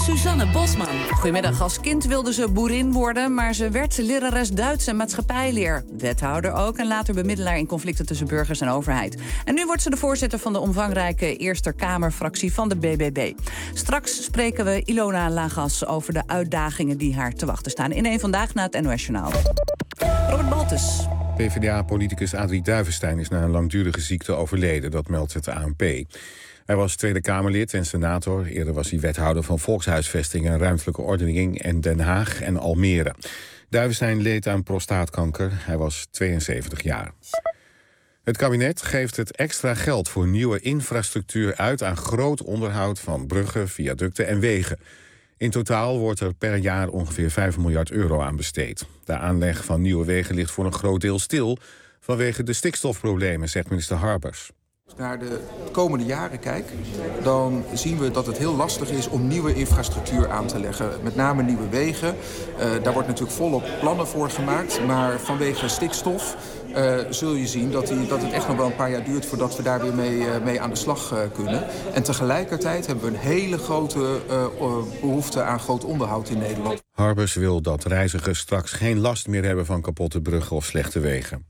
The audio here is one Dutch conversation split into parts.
Suzanne Bosman. Goedemiddag. Als kind wilde ze boerin worden, maar ze werd lerares Duits en maatschappijleer. Wethouder ook en later bemiddelaar in conflicten tussen burgers en overheid. En nu wordt ze de voorzitter van de omvangrijke Eerste Kamerfractie van de BBB. Straks spreken we Ilona Lagas over de uitdagingen die haar te wachten staan. In één Vandaag na het NOS-journaal. Robert Baltus. PvdA-politicus Adrie Duivenstein is na een langdurige ziekte overleden, dat meldt het ANP. Hij was Tweede Kamerlid en senator. Eerder was hij wethouder van Volkshuisvesting en Ruimtelijke Ordening in Den Haag en Almere. Duivenstein leed aan prostaatkanker. Hij was 72 jaar. Het kabinet geeft het extra geld voor nieuwe infrastructuur uit aan groot onderhoud van bruggen, viaducten en wegen. In totaal wordt er per jaar ongeveer 5 miljard euro aan besteed. De aanleg van nieuwe wegen ligt voor een groot deel stil vanwege de stikstofproblemen, zegt minister Harbers. Als ik naar de komende jaren kijk, dan zien we dat het heel lastig is om nieuwe infrastructuur aan te leggen. Met name nieuwe wegen. Daar wordt natuurlijk volop plannen voor gemaakt. Maar vanwege stikstof zul je zien dat het echt nog wel een paar jaar duurt voordat we daar weer mee aan de slag kunnen. En tegelijkertijd hebben we een hele grote behoefte aan groot onderhoud in Nederland. Harbers wil dat reizigers straks geen last meer hebben van kapotte bruggen of slechte wegen.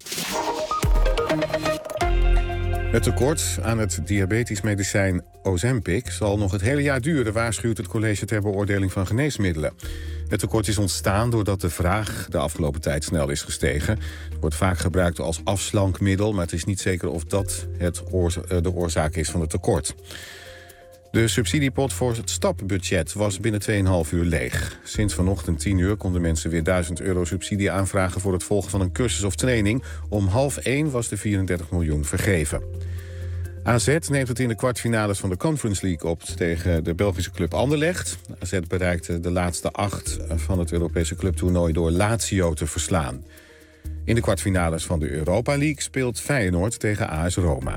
Het tekort aan het diabetisch medicijn Ozempic zal nog het hele jaar duren, waarschuwt het College ter Beoordeling van Geneesmiddelen. Het tekort is ontstaan doordat de vraag de afgelopen tijd snel is gestegen. Het wordt vaak gebruikt als afslankmiddel, maar het is niet zeker of dat de oorzaak is van het tekort. De subsidiepot voor het stapbudget was binnen 2,5 uur leeg. Sinds vanochtend 10 uur konden mensen weer €1000 subsidie aanvragen voor het volgen van een cursus of training. Om 12:30 was de 34 miljoen vergeven. AZ neemt het in de kwartfinales van de Conference League op tegen de Belgische club Anderlecht. AZ bereikte de laatste 8 van het Europese clubtoernooi door Lazio te verslaan. In de kwartfinales van de Europa League speelt Feyenoord tegen AS Roma.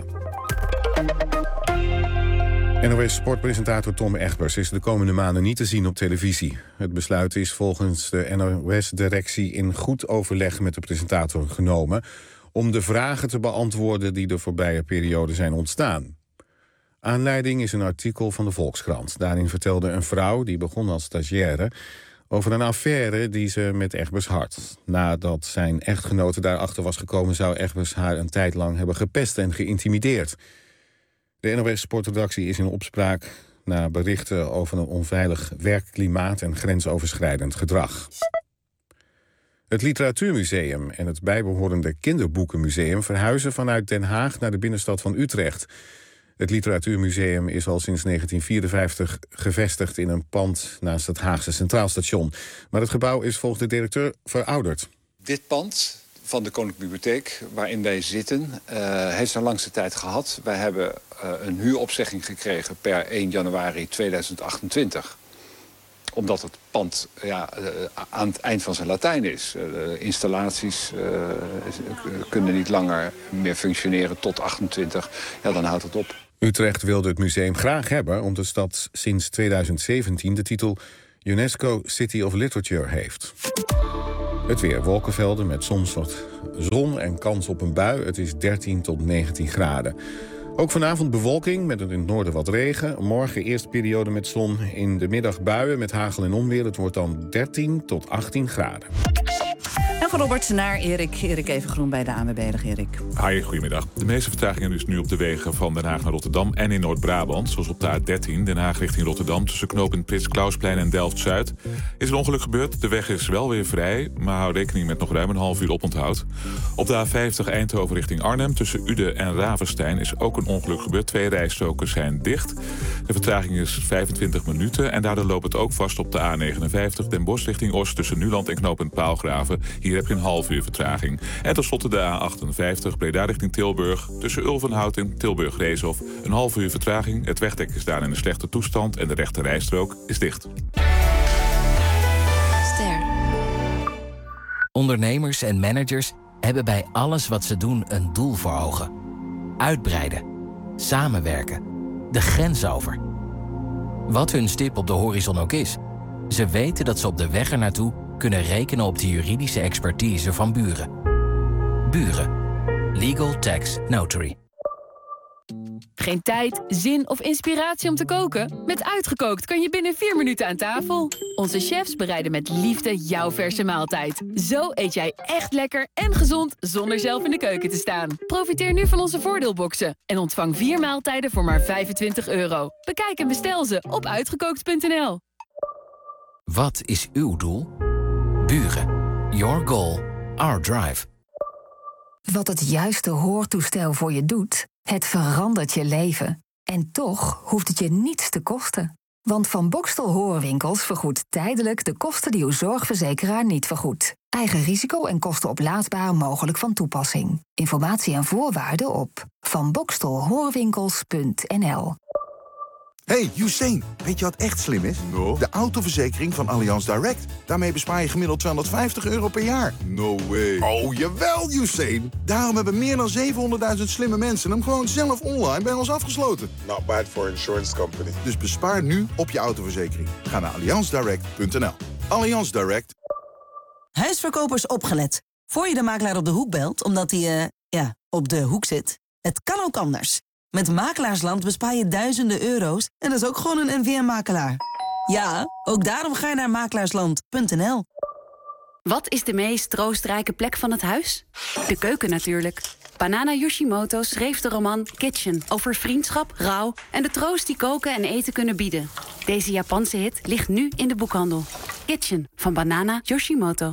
NOS-sportpresentator Tom Egbers is de komende maanden niet te zien op televisie. Het besluit is volgens de NOS-directie in goed overleg met de presentator genomen om de vragen te beantwoorden die de voorbije periode zijn ontstaan. Aanleiding is een artikel van de Volkskrant. Daarin vertelde een vrouw, die begon als stagiaire, over een affaire die ze met Egbers had. Nadat zijn echtgenote daarachter was gekomen, zou Egbers haar een tijd lang hebben gepest en geïntimideerd. De NOS-sportredactie is in opspraak na berichten over een onveilig werkklimaat en grensoverschrijdend gedrag. Het Literatuurmuseum en het bijbehorende Kinderboekenmuseum verhuizen vanuit Den Haag naar de binnenstad van Utrecht. Het Literatuurmuseum is al sinds 1954 gevestigd in een pand naast het Haagse Centraal Station. Maar het gebouw is volgens de directeur verouderd. Dit pand van de Koninklijke Bibliotheek, waarin wij zitten, heeft zijn langste tijd gehad. Wij hebben een huuropzegging gekregen per 1 januari 2028. Omdat het pand aan het eind van zijn Latijn is. Installaties kunnen niet langer meer functioneren tot 28. Ja, dan houdt het op. Utrecht wilde het museum graag hebben, omdat de stad sinds 2017 de titel UNESCO City of Literature heeft. Het weer, wolkenvelden met soms wat zon en kans op een bui. Het is 13 tot 19 graden. Ook vanavond bewolking met in het noorden wat regen. Morgen eerst periode met zon, in de middag buien met hagel en onweer. Het wordt dan 13 tot 18 graden. En van Robert naar Erik. Erik Evengroen bij de ANWB. Dag Erik. Hi, goedemiddag. De meeste vertragingen dus nu op de wegen van Den Haag naar Rotterdam en in Noord-Brabant. Zoals op de A13, Den Haag richting Rotterdam. Tussen knooppunt Prins Klausplein en Delft-Zuid is een ongeluk gebeurd. De weg is wel weer vrij, maar hou rekening met nog ruim een half uur oponthoud. Op de A50 Eindhoven richting Arnhem. Tussen Uden en Ravenstein is ook een ongeluk gebeurd. 2 rijstroken zijn dicht. De vertraging is 25 minuten. En daardoor loopt het ook vast op de A59 Den Bosch richting Oost. Tussen Nuland en knooppunt Paalgraven. Hier heb je een half uur vertraging. En tenslotte de A58 Breda richting Tilburg. Tussen Ulvenhout en Tilburg-Reeshof. Een half uur vertraging. Het wegdek is daar in een slechte toestand. En de rechte rijstrook is dicht. Ster. Ondernemers en managers hebben bij alles wat ze doen een doel voor ogen. Uitbreiden. Samenwerken. De grens over. Wat hun stip op de horizon ook is, ze weten dat ze op de weg ernaartoe kunnen rekenen op de juridische expertise van Buren. Buren. Legal Tax Notary. Geen tijd, zin of inspiratie om te koken? Met Uitgekookt kan je binnen 4 minuten aan tafel. Onze chefs bereiden met liefde jouw verse maaltijd. Zo eet jij echt lekker en gezond zonder zelf in de keuken te staan. Profiteer nu van onze voordeelboxen en ontvang 4 maaltijden voor maar €25. Bekijk en bestel ze op uitgekookt.nl. Wat is uw doel? Buren. Your goal. Our drive. Wat het juiste hoortoestel voor je doet, het verandert je leven. En toch hoeft het je niets te kosten. Want Van Boxtel Hoorwinkels vergoedt tijdelijk de kosten die uw zorgverzekeraar niet vergoedt. Eigen risico en kosten oplaadbaar mogelijk van toepassing. Informatie en voorwaarden op vanboxtelhoorwinkels.nl. Hey, Usain, weet je wat echt slim is? No. De autoverzekering van Allianz Direct. Daarmee bespaar je gemiddeld €250 per jaar. No way. Oh, jawel, Usain. Daarom hebben meer dan 700.000 slimme mensen hem gewoon zelf online bij ons afgesloten. Not bad for insurance company. Dus bespaar nu op je autoverzekering. Ga naar allianzdirect.nl. Allianz Direct. Huisverkopers opgelet. Voor je de makelaar op de hoek belt, omdat hij, op de hoek zit. Het kan ook anders. Met Makelaarsland bespaar je duizenden euro's en dat is ook gewoon een NVM-makelaar. Ja, ook daarom ga je naar makelaarsland.nl. Wat is de meest troostrijke plek van het huis? De keuken natuurlijk. Banana Yoshimoto schreef de roman Kitchen over vriendschap, rouw en de troost die koken en eten kunnen bieden. Deze Japanse hit ligt nu in de boekhandel. Kitchen van Banana Yoshimoto.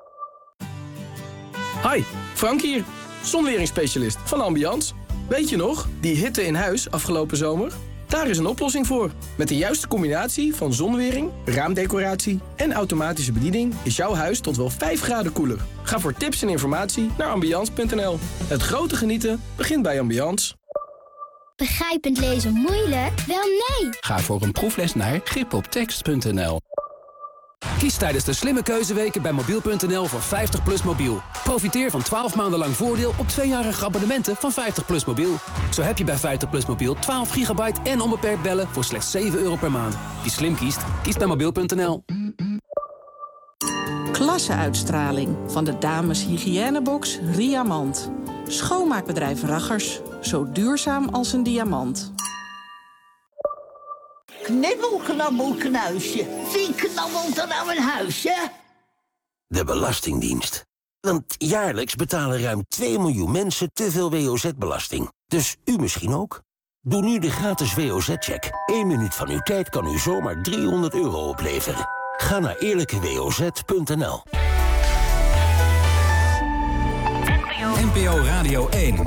Hi, Frank hier. Zonweringsspecialist van Ambiance. Weet je nog, die hitte in huis afgelopen zomer? Daar is een oplossing voor. Met de juiste combinatie van zonwering, raamdecoratie en automatische bediening is jouw huis tot wel 5 graden koeler. Ga voor tips en informatie naar ambiance.nl. Het grote genieten begint bij Ambiance. Begrijpend lezen moeilijk? Wel nee! Ga voor een proefles naar gripoptekst.nl. Kies tijdens de slimme keuzeweken bij mobiel.nl voor 50PLUS mobiel. Profiteer van 12 maanden lang voordeel op 2-jarige abonnementen van 50PLUS mobiel. Zo heb je bij 50PLUS mobiel 12 gigabyte en onbeperkt bellen voor slechts €7 per maand. Wie slim kiest, kiest bij mobiel.nl. Klasseuitstraling van de dames hygiënebox Riamant. Schoonmaakbedrijf Raggers, zo duurzaam als een diamant. Knibbel, knabbel, knuisje. Wie knabbelt er nou een huisje? De Belastingdienst. Want jaarlijks betalen ruim 2 miljoen mensen te veel WOZ-belasting. Dus u misschien ook? Doe nu de gratis WOZ-check. 1 minuut van uw tijd kan u zomaar €300 opleveren. Ga naar eerlijkewoz.nl. NPO Radio 1.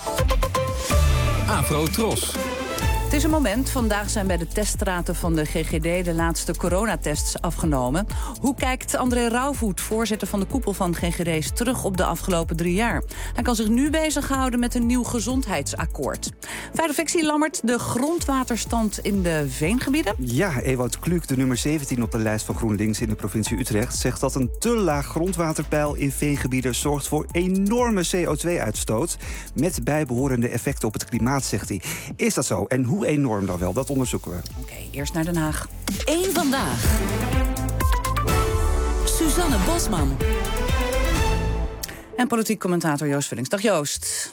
Afro Tros. Het is een moment. Vandaag zijn bij de teststraten van de GGD de laatste coronatests afgenomen. Hoe kijkt André Rauwvoet, voorzitter van de koepel van GGD's, terug op de afgelopen 3 jaar? Hij kan zich nu bezighouden met een nieuw gezondheidsakkoord. Veilig Lammert, de grondwaterstand in de veengebieden? Ja, Ewout Kluk, de nummer 17 op de lijst van GroenLinks in de provincie Utrecht, zegt dat een te laag grondwaterpeil in veengebieden zorgt voor enorme CO2-uitstoot met bijbehorende effecten op het klimaat, zegt hij. Is dat zo? En hoe enorm dan wel? Dat onderzoeken we. Oké, eerst naar Den Haag. Eén vandaag. Suzanne Bosman. En politiek commentator Joost Vullings. Dag Joost.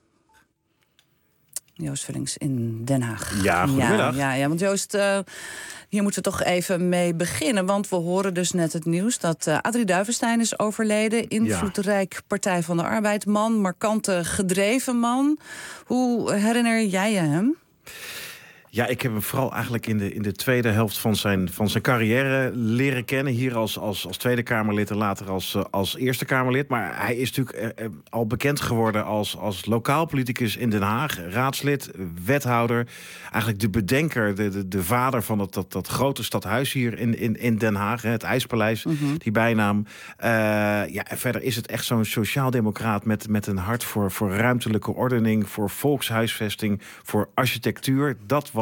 Joost Vullings in Den Haag. Ja, goedemiddag. Ja, want Joost, hier moeten we toch even mee beginnen. Want we horen dus net het nieuws dat Adrie Duivenstein is overleden. Invloedrijk Partij van de Arbeid man, markante gedreven man. Hoe herinner jij je hem? Ja, ik heb hem vooral eigenlijk in de tweede helft van zijn carrière leren kennen. Hier als Tweede Kamerlid en later als Eerste Kamerlid. Maar hij is natuurlijk al bekend geworden als lokaal politicus in Den Haag. Raadslid, wethouder. Eigenlijk de bedenker, de vader van dat grote stadhuis hier in Den Haag. Het IJspaleis, die bijnaam. En verder is het echt zo'n sociaaldemocraat met een hart voor ruimtelijke ordening, voor volkshuisvesting, voor architectuur. Dat was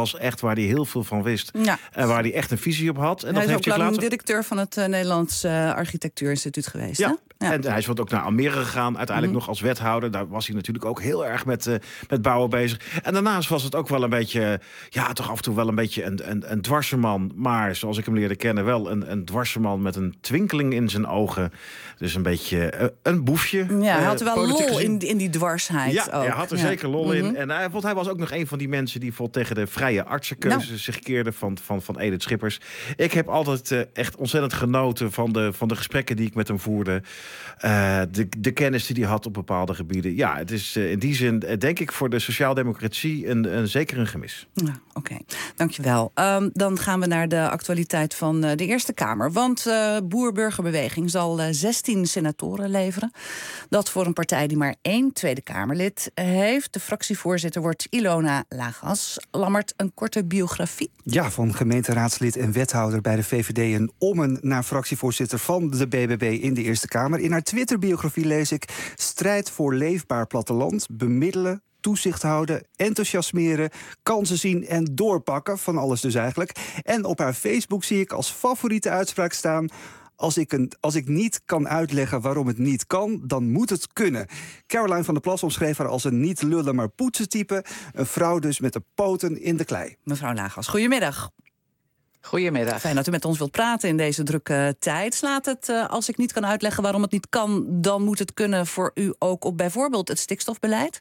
was echt waar hij heel veel van wist. Ja. En waar hij echt een visie op had. En hij dat is heeft ook hij lang later... directeur van het Nederlands Architectuurinstituut geweest. Ja. Hè? Ja. En hij is ook naar Almere gegaan, uiteindelijk nog als wethouder. Daar was hij natuurlijk ook heel erg met bouwen bezig. En daarnaast was het ook wel een beetje... ja, toch af en toe wel een beetje een dwarseman. Maar zoals ik hem leerde kennen, wel een dwarseman met een twinkeling in zijn ogen. Dus een beetje een boefje. Ja, hij had er wel lol gezien. in die dwarsheid. Ja, ook. hij had er zeker lol in. En hij was ook nog een van die mensen die tegen de vrije artsenkeuze zich keerde van Edith Schippers. Ik heb altijd echt ontzettend genoten van de gesprekken die ik met hem voerde. De kennis die hij had op bepaalde gebieden. Ja, het is in die zin, denk ik, voor de sociaaldemocratie zeker een gemis. Ja, oké. Dankjewel. Dan gaan we naar de actualiteit van de Eerste Kamer. Want Boer-Burgerbeweging zal 16 senatoren leveren. Dat voor een partij die maar 1 Tweede Kamerlid heeft. De fractievoorzitter wordt Ilona Lagas. Lammert, een korte biografie? Ja, van gemeenteraadslid en wethouder bij de VVD in Ommen naar fractievoorzitter van de BBB in de Eerste Kamer. In haar Twitter-biografie lees ik: strijd voor leefbaar platteland, bemiddelen, toezicht houden, enthousiasmeren, kansen zien en doorpakken. Van alles dus eigenlijk. En op haar Facebook zie ik als favoriete uitspraak staan: Als ik niet kan uitleggen waarom het niet kan, dan moet het kunnen. Caroline van der Plas omschreef haar als een niet lullen maar poetsen type. Een vrouw dus met de poten in de klei. Mevrouw Lagas, goedemiddag. Goedemiddag. Fijn dat u met ons wilt praten in deze drukke tijd. Slaat het, als ik niet kan uitleggen waarom het niet kan, dan moet het kunnen voor u ook op bijvoorbeeld het stikstofbeleid?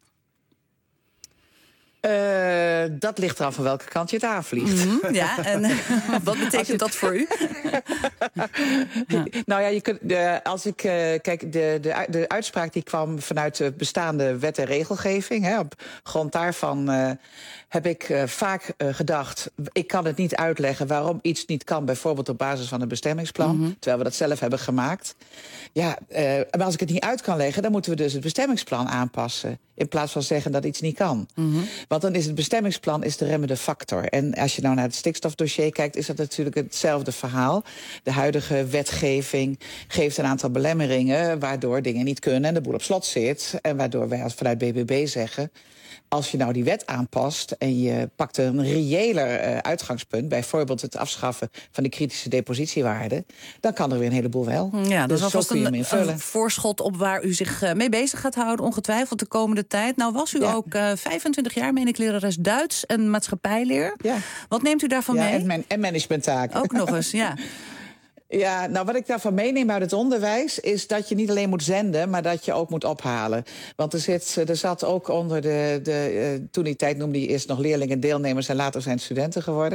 Dat ligt eraan van welke kant je het aanvliegt. Ja, en wat betekent dat voor u? Nou ja, je kunt, kijk, de uitspraak die kwam vanuit de bestaande wet en regelgeving. Hè, op grond daarvan heb ik vaak gedacht, ik kan het niet uitleggen waarom iets niet kan, bijvoorbeeld op basis van een bestemmingsplan, terwijl we dat zelf hebben gemaakt. Ja, maar als ik het niet uit kan leggen, dan moeten we dus het bestemmingsplan aanpassen, in plaats van zeggen dat iets niet kan. Want dan is het bestemmingsplan de remmende factor. En als je nou naar het stikstofdossier kijkt, is dat natuurlijk hetzelfde verhaal. De huidige wetgeving geeft een aantal belemmeringen, waardoor dingen niet kunnen en de boel op slot zit. En waardoor wij vanuit BBB zeggen, als je nou die wet aanpast en je pakt een reëler uitgangspunt, bijvoorbeeld het afschaffen van de kritische depositiewaarde, dan kan er weer een heleboel wel. Ja, dus dat was een voorschot op waar u zich mee bezig gaat houden, ongetwijfeld de komende tijd. Nou was u ook 25 jaar, meen ik, lerares Duits en maatschappijleer. Ja. Wat neemt u daarvan mee? En managementtaken. Ook nog eens, ja. Ja, nou wat ik daarvan meeneem uit het onderwijs is dat je niet alleen moet zenden, maar dat je ook moet ophalen. Want er zat ook onder toen die tijd noemde je eerst nog leerlingen, deelnemers en later zijn het studenten geworden.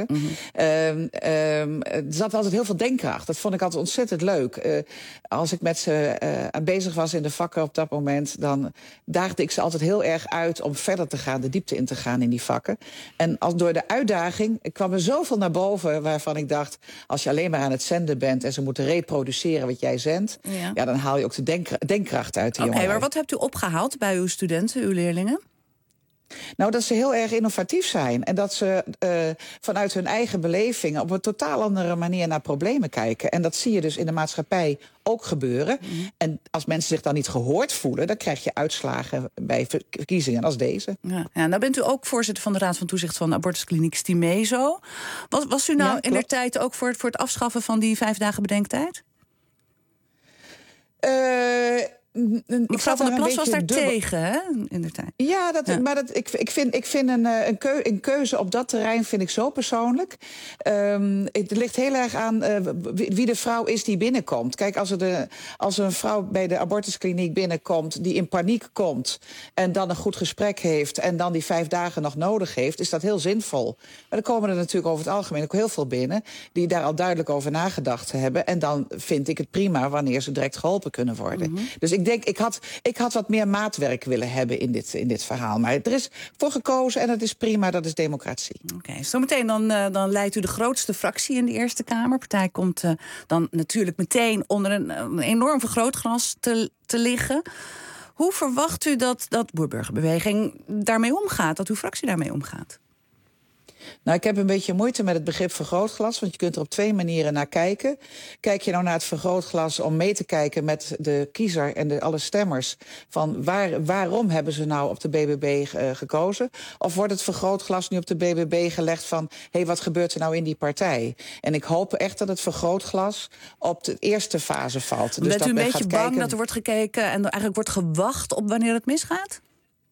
Er zat altijd heel veel denkkracht. Dat vond ik altijd ontzettend leuk. Als ik met ze bezig was in de vakken op dat moment, dan daagde ik ze altijd heel erg uit om verder te gaan, de diepte in te gaan in die vakken. En door de uitdaging kwam er zoveel naar boven waarvan ik dacht, als je alleen maar aan het zenden bent en ze moeten reproduceren wat jij zendt, ja, dan haal je ook de denkkracht uit de jongeren. Maar wat hebt u opgehaald bij uw studenten, uw leerlingen? Nou, dat ze heel erg innovatief zijn. En dat ze vanuit hun eigen beleving op een totaal andere manier naar problemen kijken. En dat zie je dus in de maatschappij ook gebeuren. En als mensen zich dan niet gehoord voelen, dan krijg je uitslagen bij verkiezingen als deze. Ja, nou bent u ook voorzitter van de Raad van Toezicht van de abortuskliniek Stimezo. Was u nou in der tijd ook voor het afschaffen van die 5 dagen bedenktijd? Mevrouw van der Plas was daar tegen, hè, in de tijd. Ja, maar ik vind een keuze op dat terrein vind ik zo persoonlijk. Het ligt heel erg aan wie de vrouw is die binnenkomt. Kijk, als een vrouw bij de abortuskliniek binnenkomt die in paniek komt en dan een goed gesprek heeft en dan die 5 dagen nog nodig heeft, is dat heel zinvol. Maar dan komen er natuurlijk over het algemeen ook heel veel binnen die daar al duidelijk over nagedacht hebben. En dan vind ik het prima wanneer ze direct geholpen kunnen worden. Dus ik denk, ik had wat meer maatwerk willen hebben in dit verhaal. Maar er is voor gekozen en dat is prima, dat is democratie. Oké, zometeen dan leidt u de grootste fractie in de Eerste Kamer. De partij komt dan natuurlijk meteen onder een enorm vergrootglas te liggen. Hoe verwacht u dat Boer-Burgerbeweging daarmee omgaat, dat uw fractie daarmee omgaat? Nou, ik heb een beetje moeite met het begrip vergrootglas, want je kunt er op 2 manieren naar kijken. Kijk je nou naar het vergrootglas om mee te kijken met de kiezer en alle stemmers, van waarom hebben ze nou op de BBB gekozen? Of wordt het vergrootglas nu op de BBB gelegd van, hé, wat gebeurt er nou in die partij? En ik hoop echt dat het vergrootglas op de eerste fase valt. Dus bent u een beetje bang kijken dat er wordt gekeken en eigenlijk wordt gewacht op wanneer het misgaat?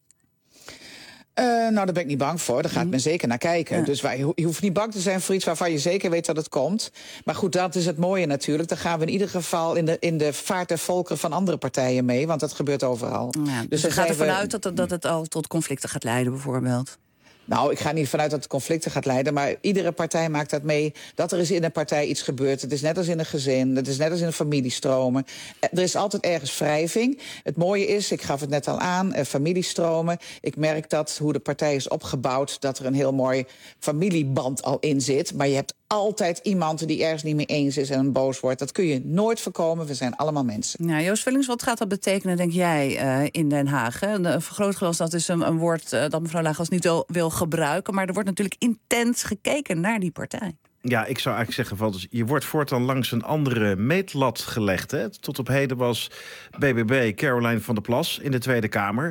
Nou, daar ben ik niet bang voor. Daar gaat men zeker naar kijken. Ja. Dus je hoeft niet bang te zijn voor iets waarvan je zeker weet dat het komt. Maar goed, dat is het mooie natuurlijk. Dan gaan we in ieder geval in de vaart der volkeren van andere partijen mee. Want dat gebeurt overal. Ja, dus er gaat ervan uit dat het al tot conflicten gaat leiden bijvoorbeeld? Nou, ik ga niet vanuit dat het conflicten gaat leiden, maar iedere partij maakt dat mee, dat er is in een partij iets gebeurt. Het is net als in een gezin, het is net als in een familiestromen. Er is altijd ergens wrijving. Het mooie is, ik gaf het net al aan, familiestromen. Ik merk dat hoe de partij is opgebouwd, dat er een heel mooi familieband al in zit. Maar je hebt altijd iemand die ergens niet mee eens is en boos wordt. Dat kun je nooit voorkomen, we zijn allemaal mensen. Nou, Joost Vullings, wat gaat dat betekenen, denk jij, in Den Haag? Hè? Een vergrootglas, dat is een woord dat mevrouw Lagos niet wil gebruiken, maar er wordt natuurlijk intens gekeken naar die partij. Ja, ik zou eigenlijk zeggen, van, dus je wordt voortaan langs een andere meetlat gelegd. Hè? Tot op heden was BBB Caroline van der Plas in de Tweede Kamer.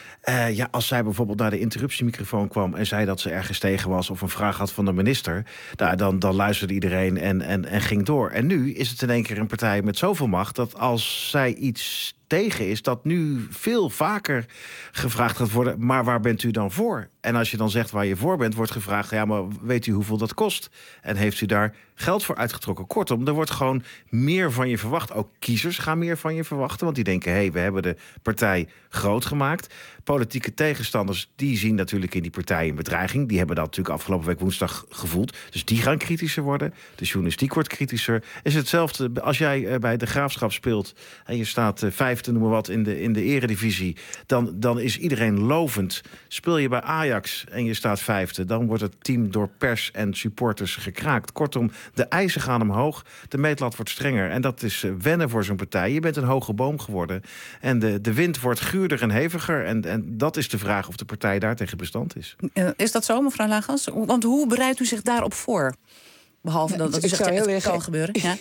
Als zij bijvoorbeeld naar de interruptiemicrofoon kwam en zei dat ze ergens tegen was of een vraag had van de minister, dan luisterde iedereen en ging door. En nu is het in één keer een partij met zoveel macht dat als zij iets tegen is, dat nu veel vaker gevraagd gaat worden, maar waar bent u dan voor? En als je dan zegt waar je voor bent, wordt gevraagd, ja, maar weet u hoeveel dat kost? En heeft u daar geld voor uitgetrokken? Kortom, er wordt gewoon meer van je verwacht. Ook kiezers gaan meer van je verwachten, want die denken, we hebben de partij groot gemaakt. Politieke tegenstanders, die zien natuurlijk in die partij een bedreiging. Die hebben dat natuurlijk afgelopen week woensdag gevoeld. Dus die gaan kritischer worden. De journalistiek wordt kritischer. Is hetzelfde als jij bij de Graafschap speelt en je staat vijfde, noem maar wat, in de eredivisie. Dan is iedereen lovend. Speel je bij Ajax en je staat vijfde, dan wordt het team door pers en supporters gekraakt. Kortom, de eisen gaan omhoog, de meetlat wordt strenger. En dat is wennen voor zo'n partij. Je bent een hoge boom geworden. En de wind wordt guurder en heviger. En dat is de vraag of de partij daar tegen bestand is. Is dat zo, mevrouw Lagos? Want hoe bereidt u zich daarop voor? Behalve dat u zegt, het kan gebeuren. Ja.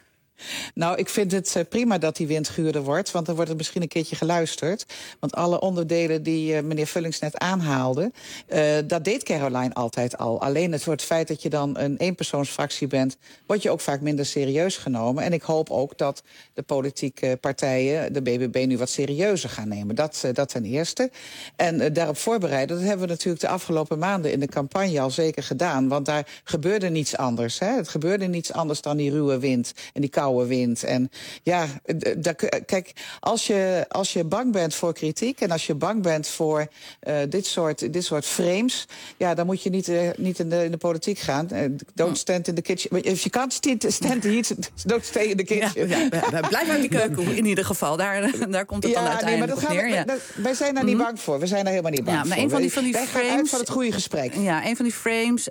Nou, ik vind het prima dat die wind guurder wordt, want dan wordt er misschien een keertje geluisterd. Want alle onderdelen die meneer Vullings net aanhaalde, dat deed Caroline altijd al. Alleen het feit dat je dan een eenpersoonsfractie bent, word je ook vaak minder serieus genomen. En ik hoop ook dat de politieke partijen de BBB nu wat serieuzer gaan nemen. Dat ten eerste. En daarop voorbereiden, dat hebben we natuurlijk de afgelopen maanden in de campagne al zeker gedaan. Want daar gebeurde niets anders. Hè? Het gebeurde niets anders dan die ruwe wind en die koude wind. En ja, kijk, als je bang bent voor kritiek en als je bang bent voor dit soort frames, ja, dan moet je niet in de politiek gaan. Don't stand in the kitchen. If you can't stand the heat, don't stay in the kitchen. Ja, blijf uit die keuken in ieder geval. Daar komt het dan uiteindelijk op neer. Wij zijn daar niet bang voor. We zijn daar helemaal niet bang voor. Maar een van die frames, gaan uit van het goede gesprek. Ja, een van die frames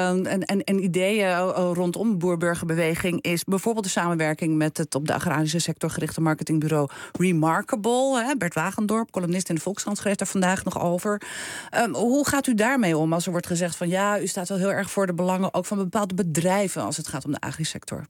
en ideeën rondom de boer-burgerbeweging is bijvoorbeeld de samenwerking met het op de agrarische sector gerichte marketingbureau Remarkable. Bert Wagendorp, columnist in de Volkskrant, schreef daar vandaag nog over. Hoe gaat u daarmee om als er wordt gezegd van ja, u staat wel heel erg voor de belangen ook van bepaalde bedrijven als het gaat om de agrisector?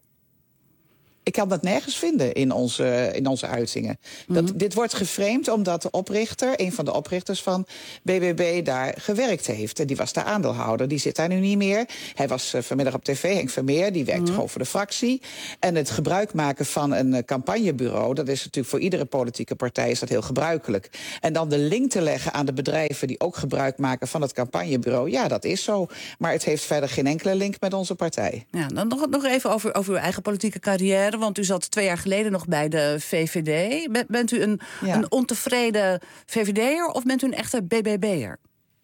Ik kan dat nergens vinden in onze uitingen. Dit wordt geframed omdat de oprichter, een van de oprichters van BBB, daar gewerkt heeft. En die was daar aandeelhouder. Die zit daar nu niet meer. Hij was vanmiddag op tv, Henk Vermeer, die werkt gewoon voor de fractie. En het gebruik maken van een campagnebureau, dat is natuurlijk voor iedere politieke partij is dat heel gebruikelijk. En dan de link te leggen aan de bedrijven die ook gebruik maken van het campagnebureau, ja, dat is zo. Maar het heeft verder geen enkele link met onze partij. Ja, dan nog even over uw eigen politieke carrière. Want u zat 2 jaar geleden nog bij de VVD. Bent u een ontevreden VVD'er of bent u een echte BBB'er?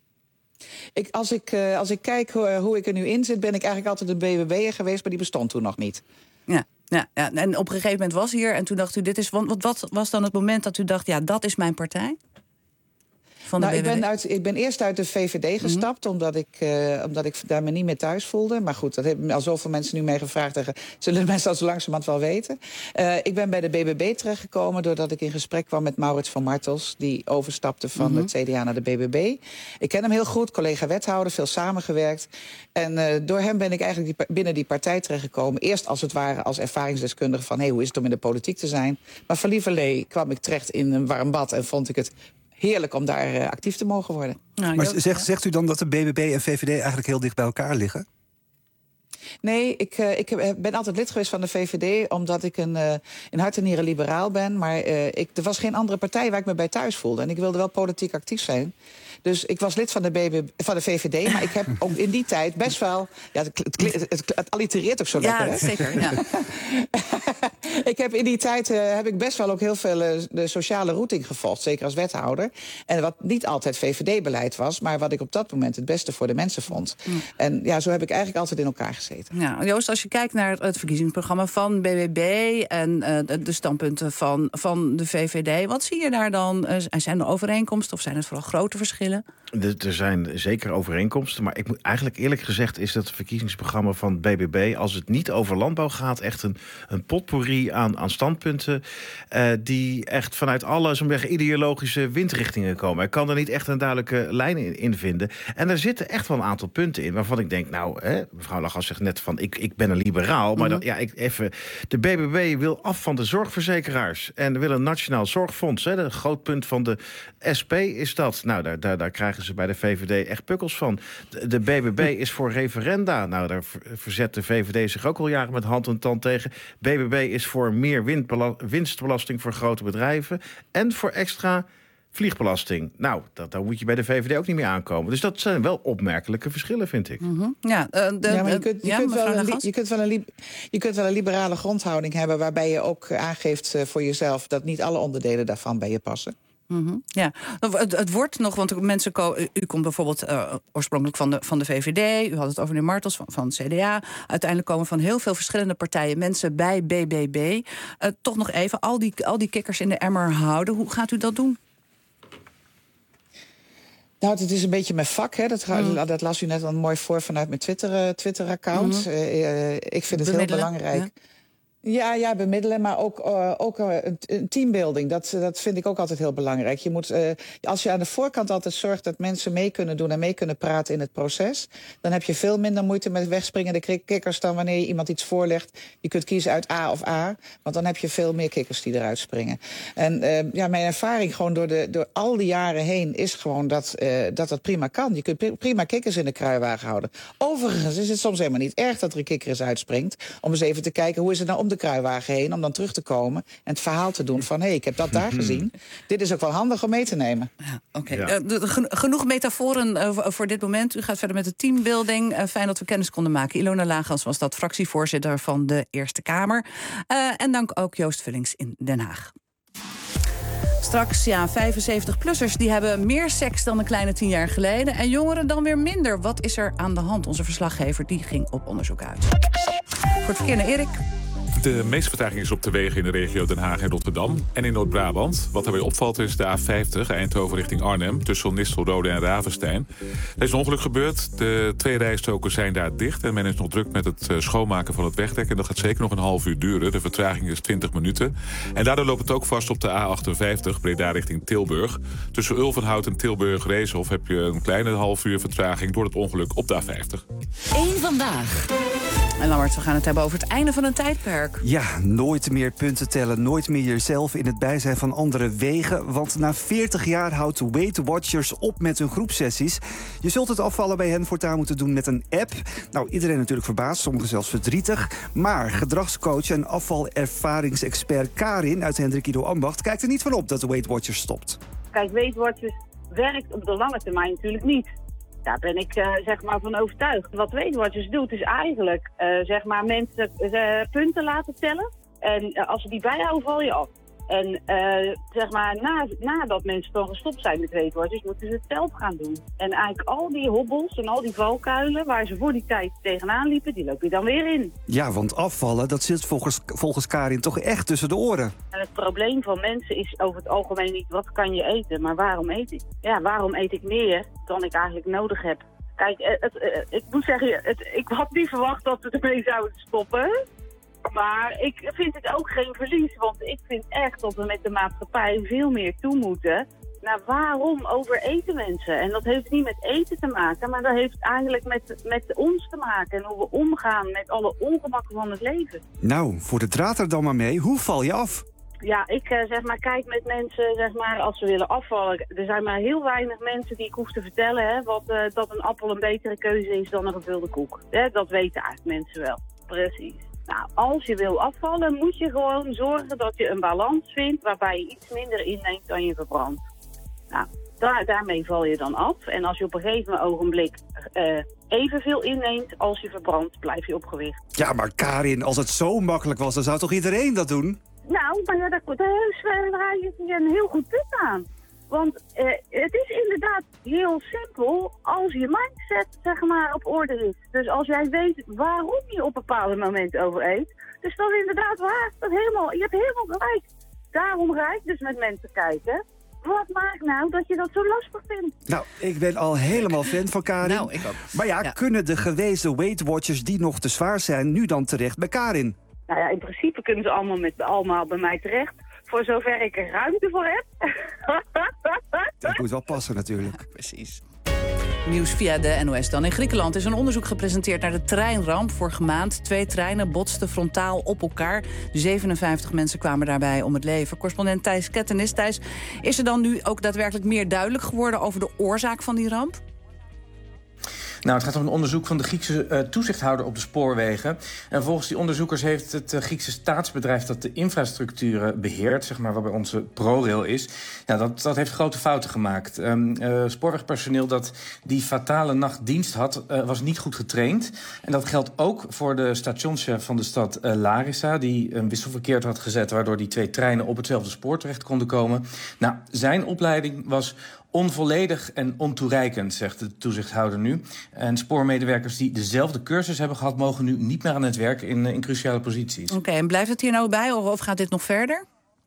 Als ik kijk hoe ik er nu in zit, ben ik eigenlijk altijd een BBB'er geweest, maar die bestond toen nog niet. Ja, en op een gegeven moment was hier en toen dacht u, dit is. Wat was dan het moment dat u dacht, ja, dat is mijn partij? van de BBB? Ik ben eerst uit de VVD gestapt, omdat ik daar me niet meer thuis voelde. Maar goed, dat hebben al zoveel mensen nu mee gevraagd. Zullen de mensen al zo langzamerhand wel weten. Ik ben bij de BBB terechtgekomen doordat ik in gesprek kwam met Maurits van Martels, die overstapte van het CDA naar de BBB. Ik ken hem heel goed, collega wethouder, veel samengewerkt. En door hem ben ik eigenlijk binnen die partij terechtgekomen. Eerst als het ware als ervaringsdeskundige van hoe is het om in de politiek te zijn. Maar van lieverlee kwam ik terecht in een warm bad en vond ik het heerlijk om daar actief te mogen worden. Nou, maar zegt u dan dat de BBB en VVD eigenlijk heel dicht bij elkaar liggen? Nee, ik ben altijd lid geweest van de VVD, omdat ik in hart en nieren liberaal ben. Maar er was geen andere partij waar ik me bij thuis voelde. En ik wilde wel politiek actief zijn. Dus ik was lid van de VVD, maar ik heb ook in die tijd best wel... Ja, het allitereert ook zo lekker, hè? Zeker, ja. Ik heb in die tijd heb ik best wel ook heel veel de sociale routing gevolgd, zeker als wethouder. En wat niet altijd VVD-beleid was, maar wat ik op dat moment het beste voor de mensen vond. En ja, zo heb ik eigenlijk altijd in elkaar gezeten. Ja, Joost, als je kijkt naar het verkiezingsprogramma van BBB en de standpunten van de VVD, wat zie je daar dan? Zijn er overeenkomsten of zijn het vooral grote verschillen? Er zijn zeker overeenkomsten, maar ik moet eigenlijk eerlijk gezegd is dat het verkiezingsprogramma van BBB, als het niet over landbouw gaat, echt een potpourri aan standpunten die echt vanuit alle ideologische windrichtingen komen. Ik kan er niet echt een duidelijke lijn in vinden. En er zitten echt wel een aantal punten in waarvan ik denk, mevrouw Lagas zegt net van ik ben een liberaal, maar de BBB wil af van de zorgverzekeraars en wil een nationaal zorgfonds. Het groot punt van de SP is dat. Nou, daar krijgen ze bij de VVD echt pukkels van. De BBB is voor referenda. Nou, daar verzet de VVD zich ook al jaren met hand en tand tegen. BBB is voor meer winstbelasting voor grote bedrijven en voor extra vliegbelasting. Nou, daar moet je bij de VVD ook niet meer aankomen. Dus dat zijn wel opmerkelijke verschillen, vind ik. Maar je kunt wel een liberale grondhouding hebben waarbij je ook aangeeft voor jezelf dat niet alle onderdelen daarvan bij je passen. Ja, het wordt nog, want mensen u komt bijvoorbeeld oorspronkelijk van de VVD, u had het over meneer Martels van het CDA. Uiteindelijk komen van heel veel verschillende partijen mensen bij BBB. Toch nog even, al die kikkers in de emmer houden. Hoe gaat u dat doen? Nou, het is een beetje mijn vak, hè. Dat las u net al mooi voor vanuit mijn Twitter-account. Ik vind het heel belangrijk. Ja, bemiddelen, maar ook een teambuilding. Dat vind ik ook altijd heel belangrijk. Je moet, als je aan de voorkant altijd zorgt dat mensen mee kunnen doen en mee kunnen praten in het proces, dan heb je veel minder moeite met wegspringende kikkers dan wanneer je iemand iets voorlegt. Je kunt kiezen uit A of A, want dan heb je veel meer kikkers die eruit springen. En mijn ervaring gewoon door al die jaren heen is gewoon dat prima kan. Je kunt prima kikkers in de kruiwagen houden. Overigens is het soms helemaal niet erg dat er een kikker eens uitspringt, om eens even te kijken hoe is het nou om de kruiwagen heen, om dan terug te komen en het verhaal te doen van ik heb dat daar gezien. Dit is ook wel handig om mee te nemen. Genoeg metaforen voor dit moment. U gaat verder met de teambuilding. Fijn dat we kennis konden maken. Ilona Lagas was dat, fractievoorzitter van de Eerste Kamer. En dank ook Joost Vullings in Den Haag. Straks, 75-plussers die hebben meer seks dan een kleine 10 jaar geleden. En jongeren dan weer minder. Wat is er aan de hand? Onze verslaggever die ging op onderzoek uit. Voor het verkeer naar Erik. De meeste vertraging is op de wegen in de regio Den Haag en Rotterdam en in Noord-Brabant. Wat daarbij opvalt is de A50 Eindhoven richting Arnhem tussen Nistelrode en Ravenstein. Er is een ongeluk gebeurd. De 2 rijstroken zijn daar dicht en men is nog druk met het schoonmaken van het wegdek. En dat gaat zeker nog een half uur duren. De vertraging is 20 minuten. En daardoor loopt het ook vast op de A58 Breda richting Tilburg. Tussen Ulvenhout en Tilburg-Reeshof heb je een kleine half uur vertraging door het ongeluk op de A50. Eén vandaag. En Lambert, we gaan het hebben over het einde van een tijdperk. Ja, nooit meer punten tellen, nooit meer jezelf in het bijzijn van anderen wegen. Want na 40 jaar houdt Weight Watchers op met hun groepsessies. Je zult het afvallen bij hen voortaan moeten doen met een app. Nou, iedereen natuurlijk verbaasd, sommigen zelfs verdrietig. Maar gedragscoach en afvalervaringsexpert Karin uit Hendrik Ido Ambacht kijkt er niet van op dat Weight Watchers stopt. Kijk, Weight Watchers werkt op de lange termijn natuurlijk niet. Daar ben ik van overtuigd. Wat Weight Watchers doet is eigenlijk mensen punten laten tellen. En als ze die bijhouden, val je af. En zeg maar, nadat mensen dan gestopt zijn met Weight Watchers, moeten ze het zelf gaan doen. En eigenlijk al die hobbels en al die valkuilen waar ze voor die tijd tegenaan liepen, die loop je dan weer in. Ja, want afvallen, dat zit volgens Karin toch echt tussen de oren. En het probleem van mensen is over het algemeen niet wat kan je eten, maar waarom eet ik? Ja, waarom eet ik meer dan ik eigenlijk nodig heb? Kijk, ik moet zeggen, ik had niet verwacht dat we ermee zouden stoppen. Maar ik vind het ook geen verlies, want ik vind echt dat we met de maatschappij veel meer toe moeten. Nou, waarom overeten mensen? En dat heeft niet met eten te maken, maar dat heeft eigenlijk met ons te maken. En hoe we omgaan met alle ongemakken van het leven. Nou, voor de draad er dan maar mee. Hoe val je af? Ja, ik kijk met mensen, als ze willen afvallen. Er zijn maar heel weinig mensen die ik hoef te vertellen, hè, dat een appel een betere keuze is dan een gevulde koek. Dat weten eigenlijk mensen wel. Precies. Nou, als je wil afvallen, moet je gewoon zorgen dat je een balans vindt waarbij je iets minder inneemt dan je verbrandt. Nou, daarmee val je dan af. En als je op een gegeven ogenblik evenveel inneemt als je verbrandt, blijf je op gewicht. Ja, maar Karin, als het zo makkelijk was, dan zou toch iedereen dat doen? Nou, maar ja, daar is een heel goed punt aan. Want het is inderdaad heel simpel als je mindset op orde is. Dus als jij weet waarom je op bepaalde momenten overeet, dus dan inderdaad je hebt helemaal gelijk. Daarom ga ik dus met mensen kijken. Wat maakt nou dat je dat zo lastig vindt? Nou, ik ben al helemaal fan van Karin. Nou, ik ook. Maar ja, kunnen de gewezen Weight Watchers die nog te zwaar zijn nu dan terecht bij Karin? Nou ja, in principe kunnen ze allemaal bij mij terecht. Voor zover ik er ruimte voor heb. Dat moet wel passen natuurlijk. Ja, precies. Nieuws via de NOS dan. In Griekenland is een onderzoek gepresenteerd naar de treinramp vorige maand. 2 treinen botsten frontaal op elkaar. 57 mensen kwamen daarbij om het leven. Correspondent Thijs Kettenis. Thijs, is er dan nu ook daadwerkelijk meer duidelijk geworden over de oorzaak van die ramp? Nou, het gaat om een onderzoek van de Griekse toezichthouder op de spoorwegen. En volgens die onderzoekers heeft het Griekse staatsbedrijf dat de infrastructuren beheert, waarbij onze ProRail is, dat heeft grote fouten gemaakt. Spoorwegpersoneel dat die fatale nacht dienst had, was niet goed getraind. En dat geldt ook voor de stationschef van de stad Larissa, die een wisselverkeer had gezet, waardoor die 2 treinen op hetzelfde spoor terecht konden komen. Nou, zijn opleiding was onvolledig en ontoereikend, zegt de toezichthouder nu. En spoormedewerkers die dezelfde cursus hebben gehad, mogen nu niet meer aan het werk in cruciale posities. Oké, en blijft het hier nou bij of gaat dit nog verder?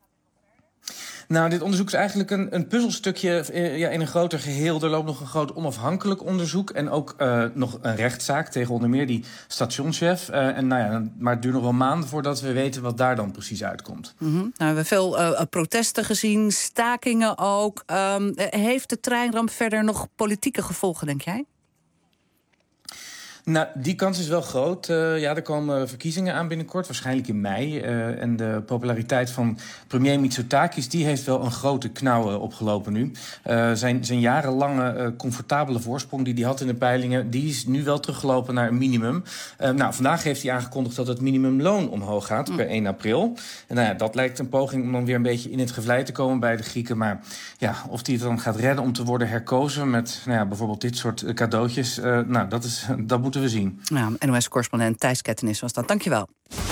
Nou, dit onderzoek is eigenlijk een puzzelstukje in een groter geheel. Er loopt nog een groot onafhankelijk onderzoek en ook nog een rechtszaak tegen onder meer die stationschef. Maar het duurt nog wel maanden voordat we weten wat daar dan precies uitkomt. Mm-hmm. Nou, we hebben veel protesten gezien, stakingen ook. Heeft de treinramp verder nog politieke gevolgen, denk jij? Nou, die kans is wel groot. Er komen verkiezingen aan binnenkort, waarschijnlijk in mei. En de populariteit van premier Mitsotakis, die heeft wel een grote knauw opgelopen nu. Zijn jarenlange comfortabele voorsprong die hij had in de peilingen, die is nu wel teruggelopen naar een minimum. Vandaag heeft hij aangekondigd dat het minimumloon omhoog gaat per 1 april. En dat lijkt een poging om dan weer een beetje in het gevlei te komen bij de Grieken. Maar ja, of hij het dan gaat redden om te worden herkozen met bijvoorbeeld dit soort cadeautjes, dat moeten we zien. Nou, NOS-correspondent Thijs Kettenis was dat. Dankjewel.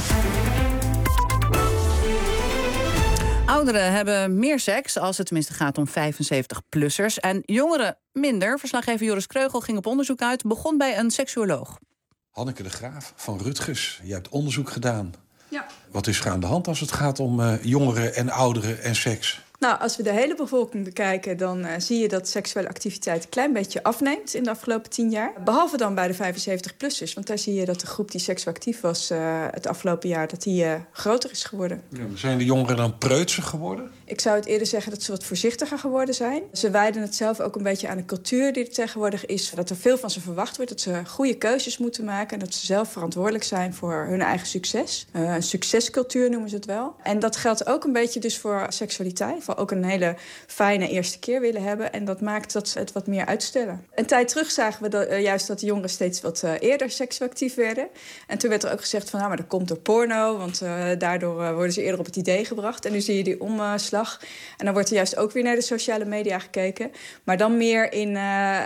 Ouderen hebben meer seks, als het tenminste gaat om 75-plussers. En jongeren minder. Verslaggever Joris Kreugel ging op onderzoek uit. Begon bij een seksuoloog. Hanneke de Graaf van Rutgers, je hebt onderzoek gedaan. Ja. Wat is er aan de hand als het gaat om jongeren en ouderen en seks? Nou, als we de hele bevolking bekijken, dan zie je dat seksuele activiteit een klein beetje afneemt in de afgelopen 10 jaar. Behalve dan bij de 75-plussers, want daar zie je dat de groep die seksuactief was het afgelopen jaar, dat die groter is geworden. Ja, zijn de jongeren dan preutser geworden? Ik zou het eerder zeggen dat ze wat voorzichtiger geworden zijn. Ze wijden het zelf ook een beetje aan de cultuur die er tegenwoordig is. Dat er veel van ze verwacht wordt, dat ze goede keuzes moeten maken en dat ze zelf verantwoordelijk zijn voor hun eigen succes. Een succescultuur noemen ze het wel. En dat geldt ook een beetje dus voor seksualiteit. geval ook een hele fijne eerste keer willen hebben. En dat maakt dat ze het wat meer uitstellen. Een tijd terug zagen we juist dat de jongeren steeds wat eerder seksueel actief werden. En toen werd er ook gezegd van, maar dat komt door porno, want daardoor worden ze eerder op het idee gebracht. En nu zie je die omslag. En dan wordt er juist ook weer naar de sociale media gekeken. Maar dan meer in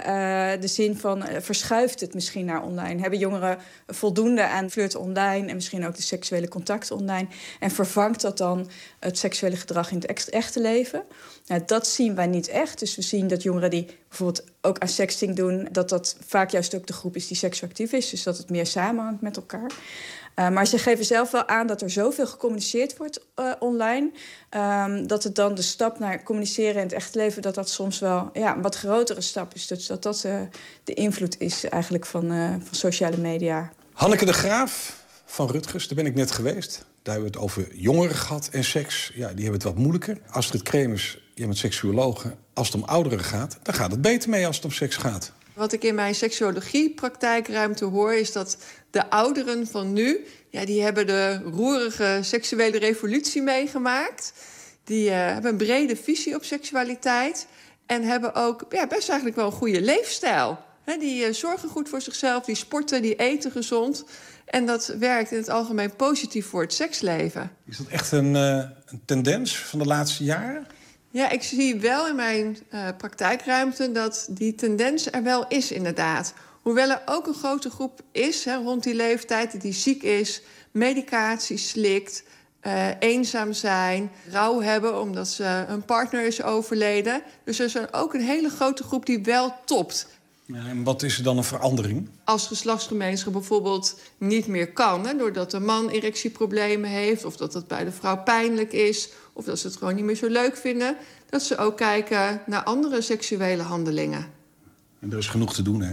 de zin van, verschuift het misschien naar online? Hebben jongeren voldoende aan flirten online en misschien ook de seksuele contacten online? En vervangt dat dan het seksuele gedrag in het echte leven? Nou, dat zien wij niet echt. Dus we zien dat jongeren die bijvoorbeeld ook aan sexting doen, dat vaak juist ook de groep is die seksueel actief is. Dus dat het meer samenhangt met elkaar. Maar ze geven zelf wel aan dat er zoveel gecommuniceerd wordt online, dat het dan de stap naar communiceren in het echte leven, dat soms wel een wat grotere stap is. Dus dat de invloed is eigenlijk van sociale media. Hanneke de Graaf van Rutgers, daar ben ik net geweest. Daar hebben we het over jongeren gehad en seks. Ja, die hebben het wat moeilijker. Astrid Kremers, jij bent seksuologe. Als het om ouderen gaat, dan gaat het beter mee als het om seks gaat. Wat ik in mijn seksuologie-praktijkruimte hoor, is dat de ouderen van nu, die hebben de roerige seksuele revolutie meegemaakt. Die hebben een brede visie op seksualiteit en hebben ook best eigenlijk wel een goede leefstijl. Die zorgen goed voor zichzelf, die sporten, die eten gezond. En dat werkt in het algemeen positief voor het seksleven. Is dat echt een tendens van de laatste jaren? Ja, ik zie wel in mijn praktijkruimte dat die tendens er wel is, inderdaad. Hoewel er ook een grote groep is rond die leeftijd die ziek is, medicatie slikt, eenzaam zijn, rouw hebben omdat een partner is overleden. Dus er is ook een hele grote groep die wel topt. En wat is er dan een verandering? Als geslachtsgemeenschap bijvoorbeeld niet meer kan, doordat de man erectieproblemen heeft, of dat het bij de vrouw pijnlijk is, of dat ze het gewoon niet meer zo leuk vinden, dat ze ook kijken naar andere seksuele handelingen. En er is genoeg te doen, hè?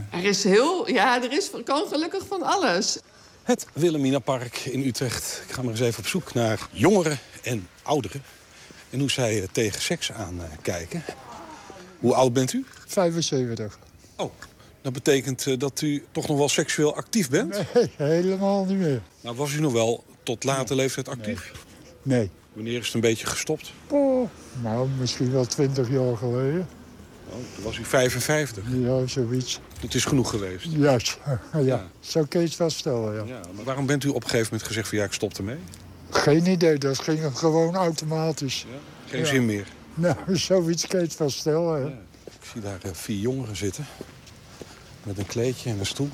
Kan gelukkig van alles. Het Wilhelminapark in Utrecht. Ik ga maar eens even op zoek naar jongeren en ouderen. En hoe zij tegen seks aankijken. Hoe oud bent u? 75. Oh, dat betekent dat u toch nog wel seksueel actief bent? Nee, helemaal niet meer. Nou, was u nog wel tot late leeftijd actief? Nee. Wanneer is het een beetje gestopt? Oh, nou, misschien wel 20 jaar geleden. Oh, toen was u 55. Ja, zoiets. Het is genoeg geweest? Ja. Zo kun je het wel stellen, ja. Maar waarom bent u op een gegeven moment gezegd van ik stop ermee? Geen idee, dat ging gewoon automatisch. Ja? Geen zin meer? Nou, zoiets kun je het wel stellen, hè. Ja. Ik zie daar 4 jongeren zitten. Met een kleedje en een stoel.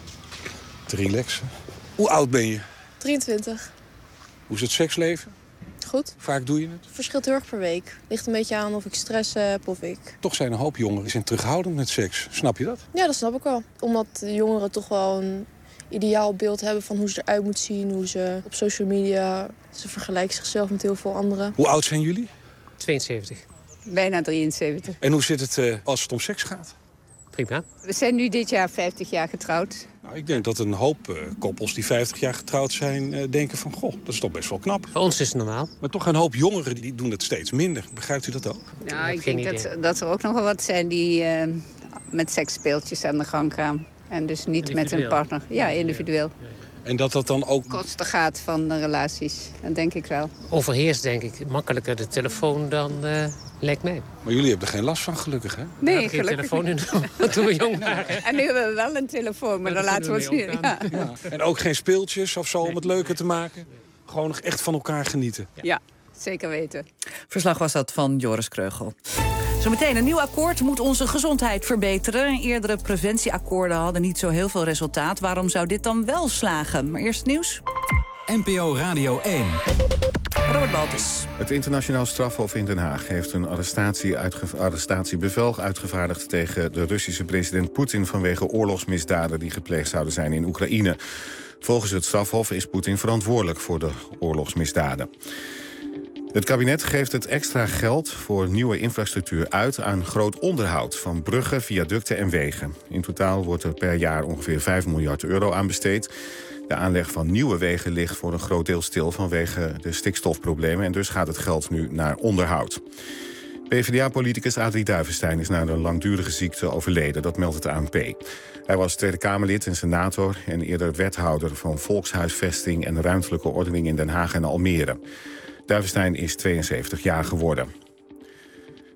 Te relaxen. Hoe oud ben je? 23. Hoe is het seksleven? Goed. Hoe vaak doe je het? Verschilt heel erg per week. Ligt een beetje aan of ik stress heb of ik... Toch zijn een hoop jongeren zijn terughoudend met seks. Snap je dat? Ja, dat snap ik wel. Omdat de jongeren toch wel een ideaal beeld hebben van hoe ze eruit moet zien. Hoe ze op social media... Ze vergelijken zichzelf met heel veel anderen. Hoe oud zijn jullie? 72. Bijna 73. En hoe zit het als het om seks gaat? Prima. We zijn nu dit jaar 50 jaar getrouwd. Nou, ik denk dat een hoop koppels die 50 jaar getrouwd zijn denken van... goh, dat is toch best wel knap. Voor ons is het normaal. Maar toch een hoop jongeren die doen het steeds minder. Begrijpt u dat ook? Nou, ik denk dat er ook nog wel wat zijn die met seksspeeltjes aan de gang gaan. En dus niet met hun partner. Ja, individueel. Ja. En dat dan ook... kosten gaat van de relaties, dat denk ik wel. Overheerst denk ik makkelijker de telefoon dan lijkt mij. Maar jullie hebben er geen last van, gelukkig, hè? Nee, gelukkig telefoon toen we jong waren. En nu hebben we wel een telefoon, maar dan laten we het zien. Ja. En ook geen speeltjes of zo om het leuker te maken? Gewoon nog echt van elkaar genieten? Ja, zeker weten. Verslag was dat van Joris Kreugel. Zometeen een nieuw akkoord moet onze gezondheid verbeteren. Eerdere preventieakkoorden hadden niet zo heel veel resultaat. Waarom zou dit dan wel slagen? Maar eerst nieuws. NPO Radio 1. Robert Baltus. Het Internationaal Strafhof in Den Haag heeft een arrestatiebevel uitgevaardigd tegen de Russische president Poetin vanwege oorlogsmisdaden die gepleegd zouden zijn in Oekraïne. Volgens het strafhof is Poetin verantwoordelijk voor de oorlogsmisdaden. Het kabinet geeft het extra geld voor nieuwe infrastructuur uit aan groot onderhoud van bruggen, viaducten en wegen. In totaal wordt er per jaar ongeveer 5 miljard euro aan besteed. De aanleg van nieuwe wegen ligt voor een groot deel stil vanwege de stikstofproblemen en dus gaat het geld nu naar onderhoud. PvdA-politicus Adrie Duivenstein is na een langdurige ziekte overleden, dat meldt het ANP. Hij was Tweede Kamerlid en senator en eerder wethouder van volkshuisvesting en ruimtelijke ordening in Den Haag en Almere. Duivenstein is 72 jaar geworden.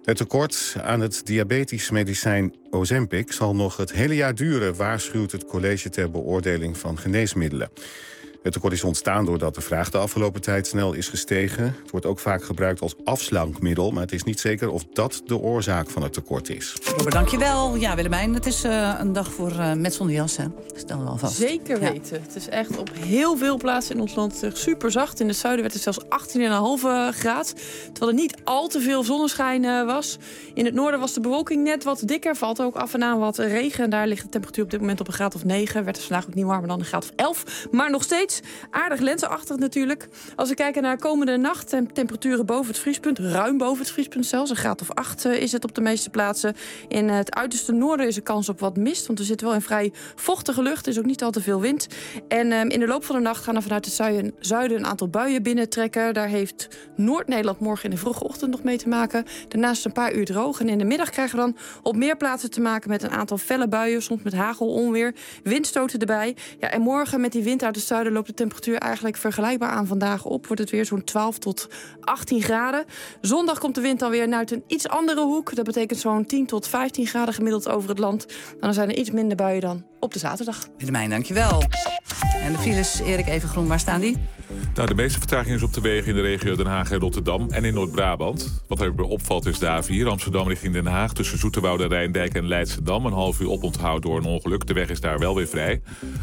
Het tekort aan het diabetisch medicijn Ozempic zal nog het hele jaar duren, waarschuwt het College ter Beoordeling van Geneesmiddelen. Het tekort is ontstaan doordat de vraag de afgelopen tijd snel is gestegen. Het wordt ook vaak gebruikt als afslankmiddel, maar het is niet zeker of dat de oorzaak van het tekort is. Robert, dankjewel. Ja, Willemijn, het is een dag voor met zonder jas, hè? Stel we alvast. Zeker weten. Het is echt op heel veel plaatsen in ons land super zacht. In het zuiden werd het zelfs 18,5 graden. Terwijl er niet al te veel zonneschijn was. In het noorden was de bewolking net wat dikker. Valt ook af en aan wat regen. En daar ligt de temperatuur op dit moment op een graad of 9. Werd het vandaag ook niet warmer dan een graad of 11. Maar nog steeds aardig lenteachtig natuurlijk. Als we kijken naar komende nacht, temperaturen boven het vriespunt. Ruim boven het vriespunt zelfs. Een graad of 8 is het op de meeste plaatsen. In het uiterste noorden is er kans op wat mist. Want we zitten wel in vrij vochtige lucht. Er is ook niet al te veel wind. En in de loop van de nacht gaan er vanuit het zuiden een aantal buien binnentrekken. Daar heeft Noord-Nederland morgen in de vroege ochtend nog mee te maken. Daarnaast een paar uur droog. En in de middag krijgen we dan op meer plaatsen te maken met een aantal felle buien. Soms met hagel, onweer, windstoten erbij. Ja, en morgen met die wind uit het zuiden loopt de temperatuur eigenlijk vergelijkbaar aan vandaag op. Wordt het weer zo'n 12 tot 18 graden. Zondag komt de wind dan weer uit een iets andere hoek. Dat betekent zo'n 10 tot 15 graden gemiddeld over het land. Dan zijn er iets minder buien dan op de zaterdag. Willemijn, dankjewel. En de files, Erik Evengroen, waar staan die? Nou, de meeste vertraging is op de wegen in de regio Den Haag en Rotterdam en in Noord-Brabant. Wat er opvalt is de A4 Amsterdam richting Den Haag tussen Zoeterwoude, Rijndijk en Leidschendam. Een half uur oponthoud door een ongeluk. De weg is daar wel weer vrij.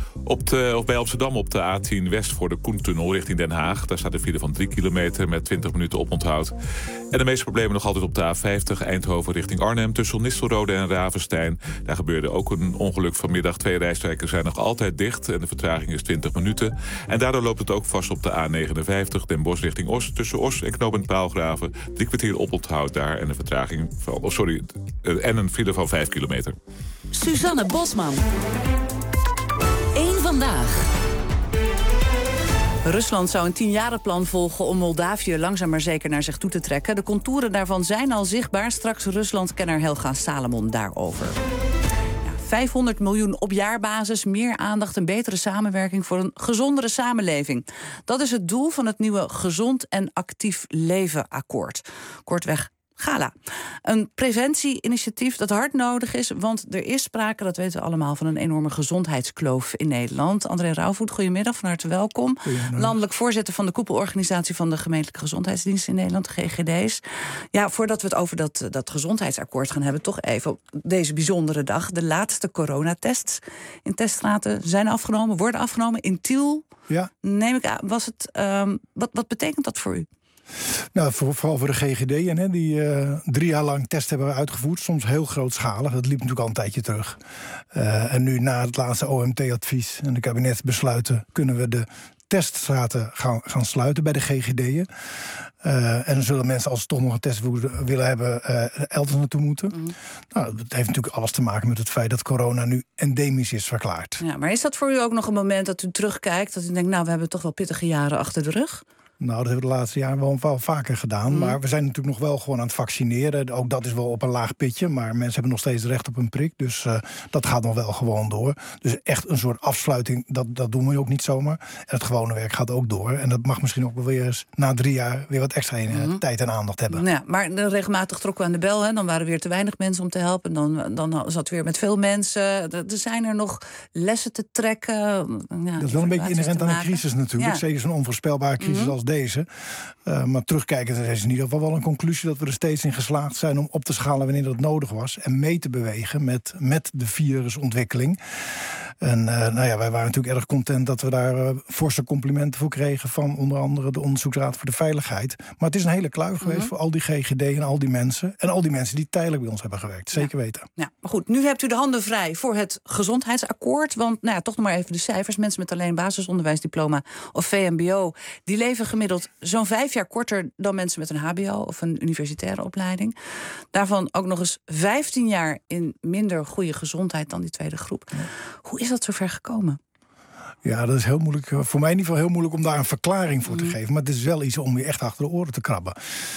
Bij Amsterdam op de A10 West voor de Koentunnel richting Den Haag. Daar staat een file van 3 kilometer met 20 minuten oponthoud. En de meeste problemen nog altijd op de A50 Eindhoven richting Arnhem tussen Nistelrode en Ravenstein. Daar gebeurde ook een ongeluk vanmiddag. 2 rijstroken zijn nog altijd dicht en de vertraging is 20 minuten. En daardoor loopt het ook vast op de A59 Den Bosch richting Os. Tussen Os en knooppunt Paalgraven 3 kwartier oponthoud daar en een vertraging van, en een file van 5 kilometer. Suzanne Bosman. Eén vandaag. Rusland zou een 10-jarenplan volgen om Moldavië langzaam maar zeker naar zich toe te trekken. De contouren daarvan zijn al zichtbaar. Straks Ruslandkenner Helga Salomon daarover. 500 miljoen op jaarbasis, meer aandacht en betere samenwerking voor een gezondere samenleving. Dat is het doel van het nieuwe Gezond en Actief Leven Akkoord. Kortweg GALA. Een preventieinitiatief dat hard nodig is, want er is sprake, dat weten we allemaal, van een enorme gezondheidskloof in Nederland. André Rauwvoet, goedemiddag, van harte welkom. Landelijk voorzitter van de koepelorganisatie van de gemeentelijke gezondheidsdiensten in Nederland, de GGD's. Ja, voordat we het over dat gezondheidsakkoord gaan hebben, toch even op deze bijzondere dag. De laatste coronatests in teststraten zijn afgenomen, worden afgenomen in Tiel. Ja. Neem ik aan, was het, wat betekent dat voor u? Nou, vooral voor de GGD'en, die 3 jaar lang testen hebben uitgevoerd. Soms heel grootschalig. Dat liep natuurlijk al een tijdje terug. En nu na het laatste OMT-advies en de kabinetsbesluiten kunnen we de teststraten gaan sluiten bij de GGD'en. En dan zullen mensen, als ze toch nog een test willen hebben, elders naartoe moeten. Nou, dat heeft natuurlijk alles te maken met het feit dat corona nu endemisch is verklaard. Ja, maar is dat voor u ook nog een moment dat u terugkijkt, dat u denkt, nou, we hebben toch wel pittige jaren achter de rug? Nou, dat hebben we de laatste jaren wel vaker gedaan. Maar we zijn natuurlijk nog wel gewoon aan het vaccineren. Ook dat is wel op een laag pitje. Maar mensen hebben nog steeds recht op een prik. Dus dat gaat nog wel gewoon door. Dus echt een soort afsluiting, dat doen we ook niet zomaar. En het gewone werk gaat ook door. En dat mag misschien ook wel weer eens na 3 jaar weer wat extra tijd en aandacht hebben. Ja, maar regelmatig trokken we aan de bel. Hè. Dan waren er weer te weinig mensen om te helpen. Dan zat het weer met veel mensen. Er zijn er nog lessen te trekken. Ja, dat is wel een beetje inherent aan een crisis natuurlijk. Ja. Zeker zo'n onvoorspelbare crisis als deze. Maar terugkijkend is in ieder geval wel een conclusie dat we er steeds in geslaagd zijn om op te schalen wanneer dat nodig was. En mee te bewegen met de virusontwikkeling. En wij waren natuurlijk erg content dat we daar forse complimenten voor kregen van onder andere de Onderzoeksraad voor de Veiligheid. Maar het is een hele kluif geweest voor al die GGD en al die mensen. En al die mensen die tijdelijk bij ons hebben gewerkt. Zeker weten. Ja, maar goed, nu hebt u de handen vrij voor het gezondheidsakkoord. Want toch nog maar even de cijfers. Mensen met alleen basisonderwijsdiploma of VMBO, die leven gemiddeld zo'n 5 jaar korter dan mensen met een HBO of een universitaire opleiding. Daarvan ook nog eens 15 jaar in minder goede gezondheid dan die tweede groep. Ja. Hoe is dat zover gekomen? Ja, dat is heel moeilijk. Voor mij in ieder geval heel moeilijk om daar een verklaring voor te geven. Maar het is wel iets om je echt achter de oren te krabben.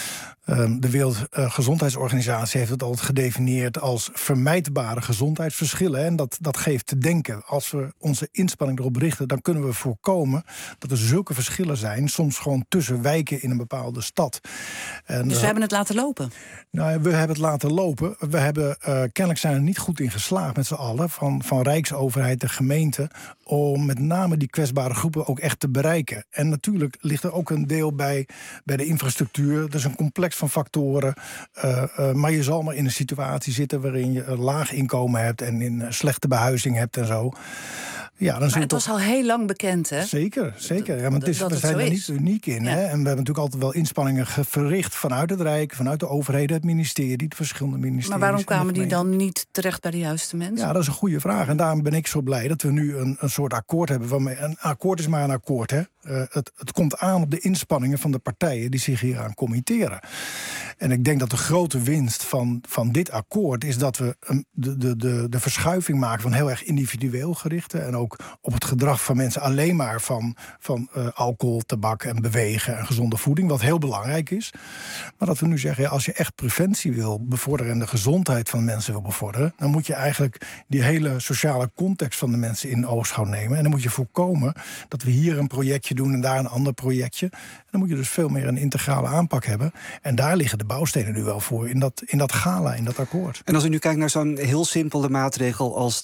De Wereldgezondheidsorganisatie heeft het altijd gedefinieerd als vermijdbare gezondheidsverschillen. En dat geeft te denken. Als we onze inspanning erop richten, dan kunnen we voorkomen dat er zulke verschillen zijn, soms gewoon tussen wijken in een bepaalde stad. Dus we hebben het laten lopen? Nou, we hebben het laten lopen. We hebben kennelijk zijn er niet goed in geslaagd met z'n allen, van Rijksoverheid, de gemeente, om met name die kwetsbare groepen ook echt te bereiken. En natuurlijk ligt er ook een deel bij de infrastructuur. Dat is een complex van factoren. Maar je zal maar in een situatie zitten waarin je een laag inkomen hebt en in slechte behuizing hebt en zo. Ja, dan maar het was al heel lang bekend, hè? Zeker. Ja, maar we zijn er niet uniek in. Ja. Hè? En we hebben natuurlijk altijd wel inspanningen verricht vanuit het Rijk, vanuit de overheden, het ministerie, de verschillende ministeries. Maar waarom kwamen die dan niet terecht bij de juiste mensen? Ja, dat is een goede vraag. En daarom ben ik zo blij dat we nu een soort akkoord hebben. Waarmee, een akkoord is maar een akkoord, hè? Het komt aan op de inspanningen van de partijen die zich hier aan committeren. En ik denk dat de grote winst van dit akkoord is dat we de verschuiving maken van heel erg individueel gerichte en ook op het gedrag van mensen alleen maar van alcohol, tabak en bewegen en gezonde voeding, wat heel belangrijk is. Maar dat we nu zeggen, ja, als je echt preventie wil bevorderen en de gezondheid van mensen wil bevorderen, dan moet je eigenlijk die hele sociale context van de mensen in oogschouw nemen. En dan moet je voorkomen dat we hier een projectje doen en daar een ander projectje. En dan moet je dus veel meer een integrale aanpak hebben. En daar liggen de bouwstenen nu wel voor, in dat gala, in dat akkoord. En als u nu kijkt naar zo'n heel simpele maatregel als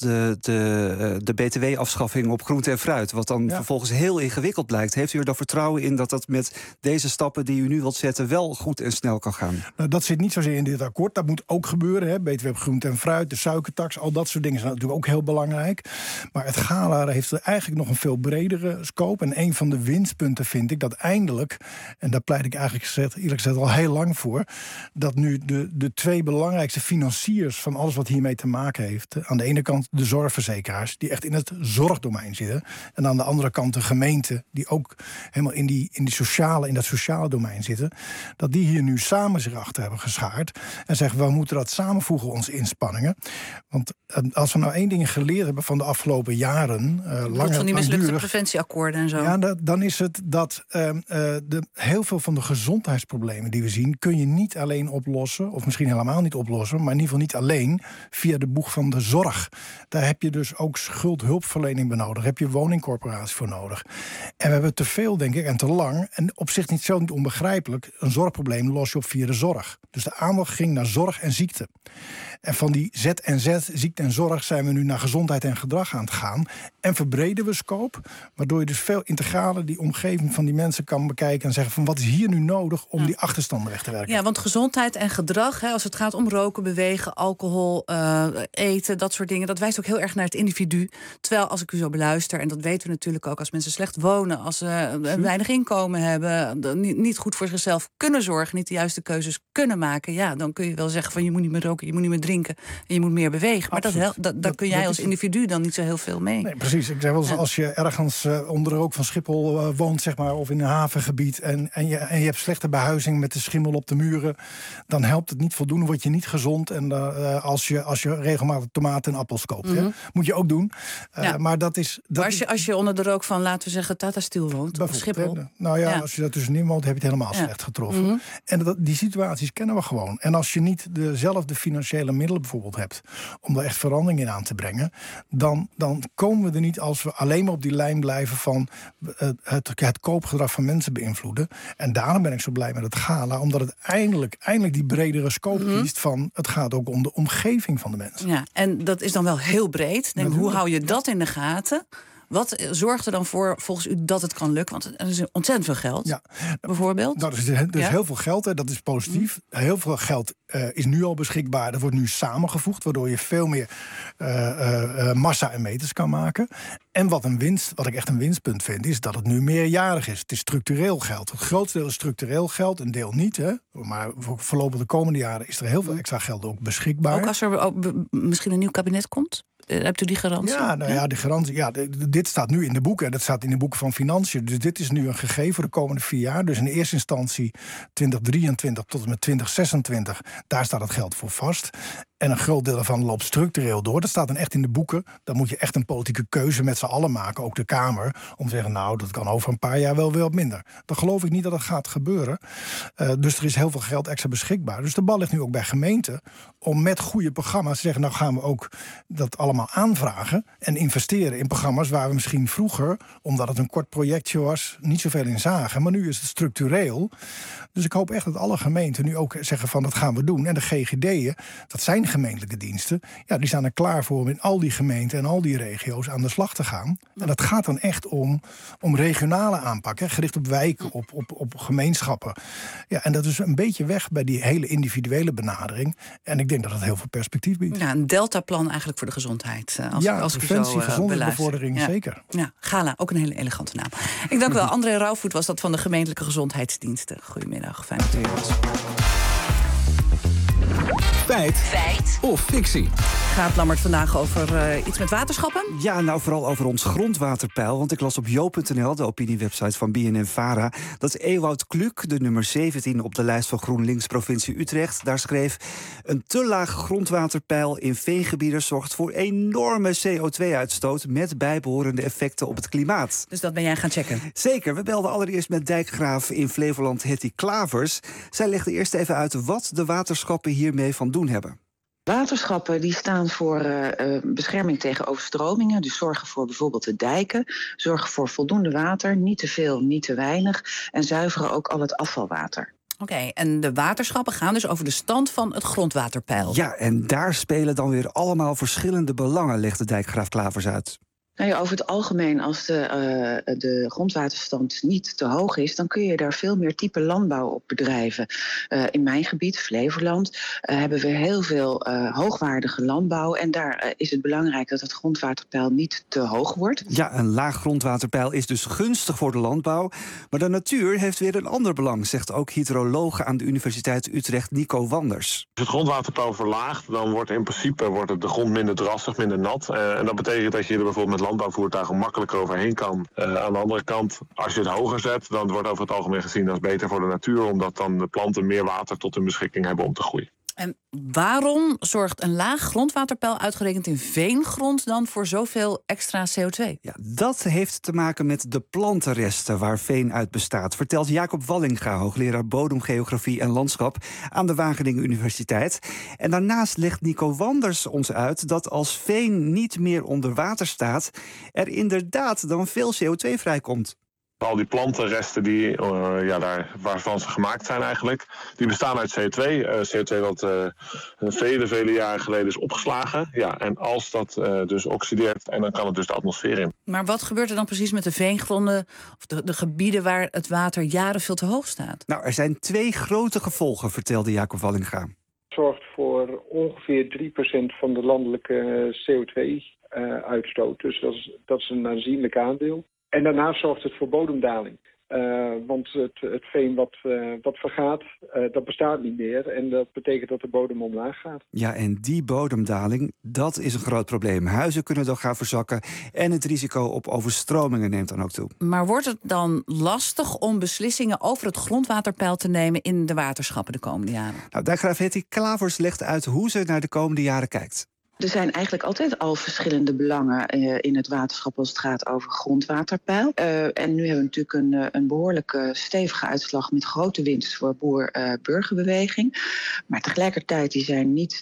de btw-afschaffing op groente en fruit, wat dan vervolgens heel ingewikkeld blijkt, heeft u er dan vertrouwen in dat met deze stappen die u nu wilt zetten wel goed en snel kan gaan? Nou, dat zit niet zozeer in dit akkoord. Dat moet ook gebeuren. Hè. BTW op groente en fruit, de suikertax, al dat soort dingen zijn natuurlijk ook heel belangrijk. Maar het gala heeft eigenlijk nog een veel bredere scope. En een van de winstpunten vind ik dat eindelijk, en daar pleit ik eigenlijk eerlijk gezegd al heel lang voor, dat nu de twee belangrijkste financiers van alles wat hiermee te maken heeft, aan de ene kant de zorgverzekeraars, die echt in het zorgdomein zitten, en aan de andere kant de gemeenten, die ook helemaal in dat sociale domein zitten, dat die hier nu samen zich achter hebben geschaard en zeggen, we moeten dat samenvoegen, onze inspanningen. Want als we nou één ding geleerd hebben van de afgelopen jaren, van die mislukte preventieakkoorden en zo. Ja, dan is het dat heel veel van de gezondheidsproblemen die we zien, kun je niet alleen oplossen, of misschien helemaal niet oplossen, maar in ieder geval niet alleen via de boeg van de zorg. Daar heb je dus ook schuldhulpverlening bij nodig. Daar heb je woningcorporatie voor nodig. En we hebben te veel, denk ik, en te lang, en op zich niet onbegrijpelijk, een zorgprobleem los je op via de zorg. Dus de aandacht ging naar zorg en ziekte. En van die ZNZ, ziekte en zorg, zijn we nu naar gezondheid en gedrag aan het gaan. En verbreden we scope, waardoor je dus veel integraler die omgeving van die mensen kan bekijken en zeggen van wat is hier nu nodig om die achterstanden weg te werken. Ja, want gezondheid en gedrag, als het gaat om roken, bewegen, alcohol, eten, dat soort dingen, dat wijst ook heel erg naar het individu. Terwijl als ik u zo beluister, en dat weten we natuurlijk ook, als mensen slecht wonen, als ze weinig inkomen hebben, niet goed voor zichzelf kunnen zorgen, niet de juiste keuzes kunnen maken, ja, dan kun je wel zeggen van je moet niet meer roken, je moet niet meer drinken en je moet meer bewegen. Maar daar kun jij als individu dan niet zo heel veel mee. Nee, precies. Ik zeg wel eens, als je ergens onder de rook van Schiphol woont, zeg maar, of in een havengebied en je hebt slechte behuizing met de schimmel op de muren, dan helpt het niet voldoende, word je niet gezond. En als je regelmatig tomaten en appels koopt, moet je ook doen. Maar dat is. Als je onder de rook van, laten we zeggen, Tata Steel woont, of Schiphol. Als je daar tussenin woont, heb je het helemaal slecht getroffen. En die situaties kennen we gewoon. En als je niet dezelfde financiële middelen bijvoorbeeld hebt om daar echt verandering in aan te brengen, dan komen we er niet als we alleen maar op die lijn blijven van het koopgedrag van mensen beïnvloeden. En daarom ben ik zo blij met het gala, omdat het eindelijk die bredere scope kiest van het gaat ook om de omgeving van de mensen. Ja, en dat is dan wel heel breed. Hoe hou je dat in de gaten? Wat zorgt er dan voor, volgens u, dat het kan lukken? Want er is ontzettend veel geld, bijvoorbeeld. Nou, er is heel veel geld, hè, dat is positief. Heel veel geld is nu al beschikbaar. Dat wordt nu samengevoegd, waardoor je veel meer massa en meters kan maken. En wat ik echt een winstpunt vind, is dat het nu meerjarig is. Het is structureel geld. Het grootste deel is structureel geld, een deel niet. Hè. Maar voorlopig de komende jaren is er heel veel extra geld ook beschikbaar. Ook als er misschien een nieuw kabinet komt? Hebt u die garantie? Ja, de garantie. Ja, dit staat nu in de boeken. Dat staat in de boeken van Financiën. Dus dit is nu een gegeven voor de komende 4 jaar. Dus in eerste instantie 2023 tot en met 2026. Daar staat het geld voor vast. En een groot deel daarvan loopt structureel door. Dat staat dan echt in de boeken. Dan moet je echt een politieke keuze met z'n allen maken, ook de Kamer, om te zeggen, nou, dat kan over een paar jaar wel weer wat minder. Dan geloof ik niet dat dat gaat gebeuren. Dus er is heel veel geld extra beschikbaar. Dus de bal ligt nu ook bij gemeenten om met goede programma's te zeggen, nou gaan we ook dat allemaal aanvragen en investeren in programma's waar we misschien vroeger, omdat het een kort projectje was, niet zoveel in zagen. Maar nu is het structureel. Dus ik hoop echt dat alle gemeenten nu ook zeggen van, dat gaan we doen. En de GGD'en, dat zijn gemeentelijke diensten, ja, die staan er klaar voor om in al die gemeenten en al die regio's aan de slag te gaan. En dat gaat dan echt om regionale aanpak, gericht op wijken, op gemeenschappen. Ja, en dat is een beetje weg bij die hele individuele benadering. En ik denk dat het heel veel perspectief biedt. Ja, een deltaplan eigenlijk voor de gezondheid. Als preventie, gezondheidsbevordering, zeker. Ja, Gala, ook een hele elegante naam. Ik dank wel. André Rauwvoet was dat van de gemeentelijke gezondheidsdiensten. Goedemiddag, fijn dat u hier was. Feit of fictie? Gaat Lammert vandaag over iets met waterschappen? Ja, nou vooral over ons grondwaterpeil. Want ik las op jo.nl, de opiniewebsite van BNN-Vara, dat Ewout Kluk, de nummer 17 op de lijst van GroenLinks provincie Utrecht, daar schreef: een te laag grondwaterpeil in veengebieden zorgt voor enorme CO2-uitstoot met bijbehorende effecten op het klimaat. Dus dat ben jij gaan checken? Zeker. We belden allereerst met dijkgraaf in Flevoland Hetty Klavers. Zij legde eerst even uit wat de waterschappen hiermee van doen hebben. Waterschappen die staan voor bescherming tegen overstromingen. Dus zorgen voor bijvoorbeeld de dijken. Zorgen voor voldoende water, niet te veel, niet te weinig. En zuiveren ook al het afvalwater. Oké, en de waterschappen gaan dus over de stand van het grondwaterpeil. Ja, en daar spelen dan weer allemaal verschillende belangen, legt de dijkgraaf Klavers uit. Nou ja, over het algemeen, als de grondwaterstand niet te hoog is, dan kun je daar veel meer type landbouw op bedrijven. In mijn gebied, Flevoland, hebben we heel veel hoogwaardige landbouw. En daar is het belangrijk dat het grondwaterpeil niet te hoog wordt. Ja, een laag grondwaterpeil is dus gunstig voor de landbouw. Maar de natuur heeft weer een ander belang, zegt ook hydroloog aan de Universiteit Utrecht Nico Wanders. Als het grondwaterpeil verlaagt, dan wordt in principe de grond minder drassig, minder nat. En dat betekent dat je er bijvoorbeeld met landbouwvoertuigen makkelijker overheen kan. Aan de andere kant, als je het hoger zet, dan wordt over het algemeen gezien als beter voor de natuur, omdat dan de planten meer water tot hun beschikking hebben om te groeien. En waarom zorgt een laag grondwaterpeil uitgerekend in veengrond dan voor zoveel extra CO2? Ja, dat heeft te maken met de plantenresten waar veen uit bestaat, vertelt Jacob Wallinga, hoogleraar bodemgeografie en landschap aan de Wageningen Universiteit. En daarnaast legt Nico Wanders ons uit dat als veen niet meer onder water staat, er inderdaad dan veel CO2 vrijkomt. Al die plantenresten waarvan ze gemaakt zijn eigenlijk, die bestaan uit CO2. CO2 wat vele jaren geleden is opgeslagen. Ja, en als dat dus oxideert, en dan kan het dus de atmosfeer in. Maar wat gebeurt er dan precies met de veengronden of de gebieden waar het water jaren veel te hoog staat? Nou, er zijn 2 grote gevolgen, vertelde Jacob Wallinga. Het zorgt voor ongeveer 3% van de landelijke CO2-uitstoot. Dus dat is een aanzienlijk aandeel. En daarnaast zorgt het voor bodemdaling. Want het veen wat vergaat, dat bestaat niet meer. En dat betekent dat de bodem omlaag gaat. Ja, en die bodemdaling, dat is een groot probleem. Huizen kunnen dan gaan verzakken en het risico op overstromingen neemt dan ook toe. Maar wordt het dan lastig om beslissingen over het grondwaterpeil te nemen in de waterschappen de komende jaren? Nou, dijkgraaf Hetty Klavers legt uit hoe ze naar de komende jaren kijkt. Er zijn eigenlijk altijd al verschillende belangen in het waterschap als het gaat over grondwaterpeil. En nu hebben we natuurlijk een behoorlijk stevige uitslag met grote winst voor boer-burgerbeweging. Maar tegelijkertijd die zijn niet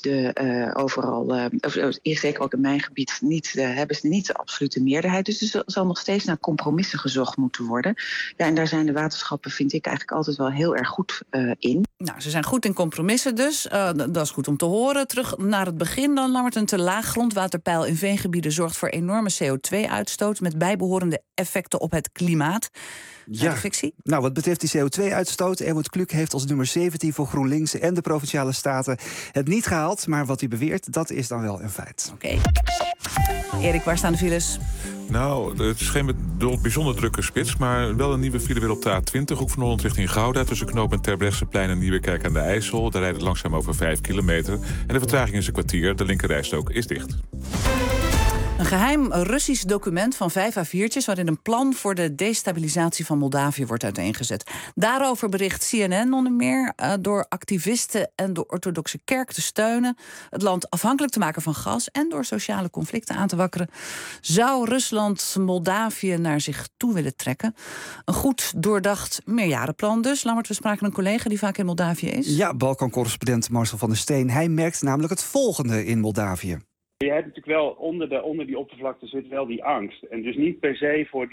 zeker ook in mijn gebied, hebben ze niet de absolute meerderheid. Dus er zal nog steeds naar compromissen gezocht moeten worden. Ja, en daar zijn de waterschappen, vind ik, eigenlijk altijd wel heel erg goed in. Nou, ze zijn goed in compromissen dus. Dat is goed om te horen. Terug naar het begin dan, Lammert. Een te laag grondwaterpeil in veengebieden zorgt voor enorme CO2-uitstoot met bijbehorende effecten op het klimaat. Ja, fictie? Nou, wat betreft die CO2-uitstoot, Ewout Kluk heeft als nummer 17 voor GroenLinks en de Provinciale Staten het niet gehaald. Maar wat hij beweert, dat is dan wel een feit. Oké. Erik, waar staan de files? Nou, het is geen bijzonder drukke spits, maar wel een nieuwe file weer op de A20. Hoek van Holland richting Gouda, tussen knooppunt Terbrechtseplein en Nieuwekerk aan de IJssel. Daar rijdt het langzaam over 5 kilometer. En de vertraging is een kwartier. De linkerrijstrook is dicht. Een geheim Russisch document van 5 A4'tjes... waarin een plan voor de destabilisatie van Moldavië wordt uiteengezet. Daarover bericht CNN onder meer door activisten en de orthodoxe kerk te steunen... het land afhankelijk te maken van gas en door sociale conflicten aan te wakkeren... zou Rusland Moldavië naar zich toe willen trekken. Een goed doordacht meerjarenplan dus. Lammert, we spraken een collega die vaak in Moldavië is. Ja, Balkan-correspondent Marcel van der Steen. Hij merkt namelijk het volgende in Moldavië. Je hebt natuurlijk wel onder die oppervlakte zit wel die angst. En dus niet per se voor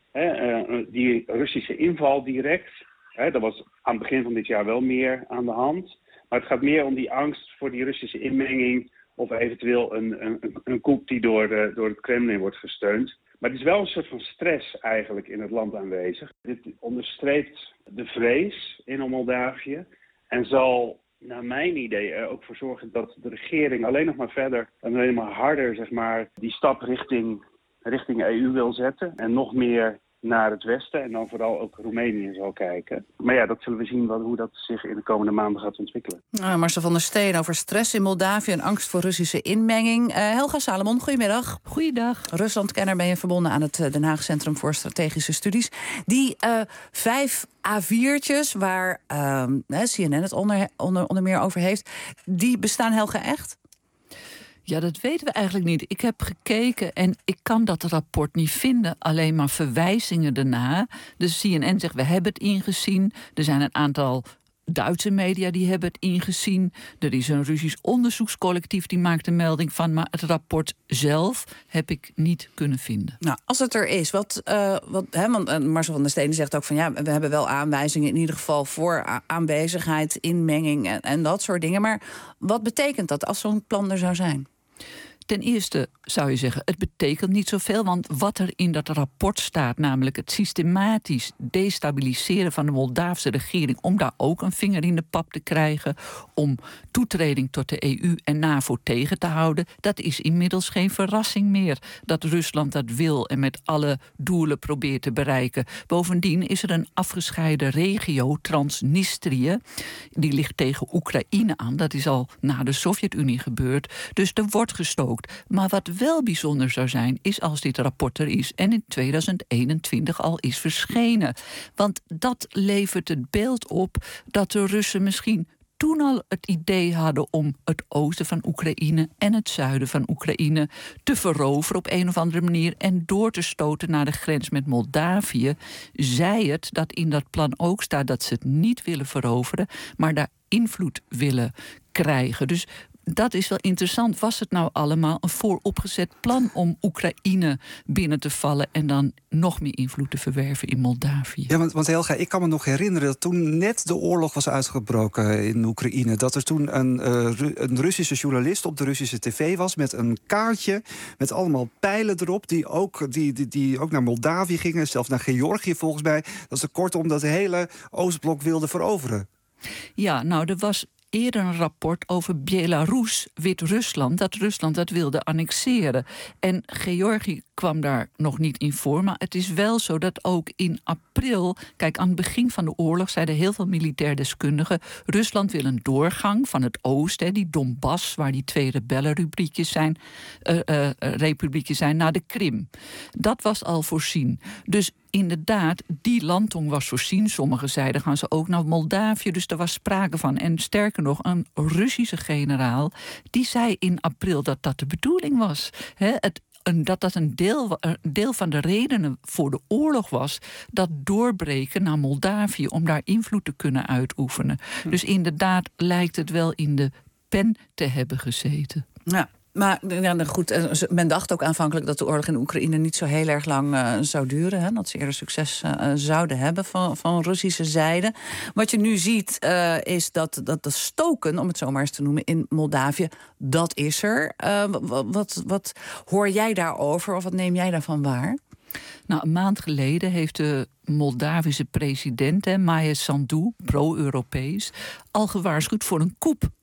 die Russische inval direct. Dat was aan het begin van dit jaar wel meer aan de hand. Maar het gaat meer om die angst voor die Russische inmenging... of eventueel een coup die door het Kremlin wordt gesteund. Maar het is wel een soort van stress eigenlijk in het land aanwezig. Dit onderstreept de vrees in Moldavië en zal... naar mijn idee er ook voor zorgen dat de regering alleen nog maar verder en alleen maar harder zeg maar, die stap richting EU wil zetten. En nog meer naar het westen en dan vooral ook Roemenië zal kijken. Maar ja, dat zullen we zien hoe dat zich in de komende maanden gaat ontwikkelen. Marcel van der Steen over stress in Moldavië en angst voor Russische inmenging. Helga Salomon, goedemiddag. Goeiedag. Ruslandkenner, ben je verbonden aan het Den Haag Centrum voor Strategische Studies. Die 5 A4'tjes waar CNN het onder meer over heeft, die bestaan, Helga, echt? Ja, dat weten we eigenlijk niet. Ik heb gekeken en ik kan dat rapport niet vinden. Alleen maar verwijzingen ernaar. Dus CNN zegt, we hebben het ingezien. Er zijn een aantal Duitse media die hebben het ingezien. Er is een Russisch onderzoekscollectief die maakt een melding van. Maar het rapport zelf heb ik niet kunnen vinden. Nou, als het er is, want Marcel van der Steen zegt ook van... ja, we hebben wel aanwijzingen in ieder geval voor aanwezigheid, inmenging en dat soort dingen. Maar wat betekent dat als zo'n plan er zou zijn? Ten eerste zou je zeggen, het betekent niet zoveel... want wat er in dat rapport staat... namelijk het systematisch destabiliseren van de Moldavische regering... om daar ook een vinger in de pap te krijgen... om toetreding tot de EU en NAVO tegen te houden... dat is inmiddels geen verrassing meer dat Rusland dat wil... en met alle doelen probeert te bereiken. Bovendien is er een afgescheiden regio, Transnistrië... die ligt tegen Oekraïne aan. Dat is al na de Sovjet-Unie gebeurd. Dus er wordt gestookt. Maar wat wel bijzonder zou zijn, is als dit rapport er is... en in 2021 al is verschenen. Want dat levert het beeld op dat de Russen misschien toen al het idee hadden om het oosten van Oekraïne en het zuiden van Oekraïne te veroveren op een of andere manier en door te stoten naar de grens met Moldavië. Zij het dat in dat plan ook staat dat ze het niet willen veroveren, maar daar invloed willen krijgen. Dus dat is wel interessant. Was het nou allemaal een vooropgezet plan om Oekraïne binnen te vallen en dan nog meer invloed te verwerven in Moldavië? Ja, want Helga, ik kan me nog herinneren dat toen net de oorlog was uitgebroken in Oekraïne, dat er toen een Russische journalist op de Russische tv was met een kaartje met allemaal pijlen erop die ook naar Moldavië gingen, zelfs naar Georgië volgens mij. Dat ze kortom dat hele Oostblok wilden veroveren. Ja, nou, er was eerder een rapport over Belarus, Wit-Rusland, dat Rusland dat wilde annexeren. En Georgië kwam daar nog niet in voor, maar het is wel zo dat ook in april, kijk, aan het begin van de oorlog zeiden heel veel militair deskundigen, Rusland wil een doorgang van het oosten, die Donbass, waar die 2 rebellenrubriekjes zijn, republiekjes zijn, naar de Krim. Dat was al voorzien. Dus inderdaad, die landtong was voorzien. Sommigen zeiden, gaan ze ook naar Moldavië. Dus er was sprake van. En sterker nog, een Russische generaal die zei in april dat dat de bedoeling was. Dat een deel van de redenen voor de oorlog was, dat doorbreken naar Moldavië om daar invloed te kunnen uitoefenen. Dus inderdaad lijkt het wel in de pen te hebben gezeten. Ja. Maar ja, goed, men dacht ook aanvankelijk dat de oorlog in Oekraïne niet zo heel erg lang zou duren. Hè? Dat ze eerder succes zouden hebben van Russische zijde. Wat je nu ziet is dat de stoken, om het zo maar eens te noemen, in Moldavië, dat is er. Wat hoor jij daarover of wat neem jij daarvan waar? Nou, een maand geleden heeft de Moldavische president, Maia Sandu, pro-Europees, al gewaarschuwd voor een coup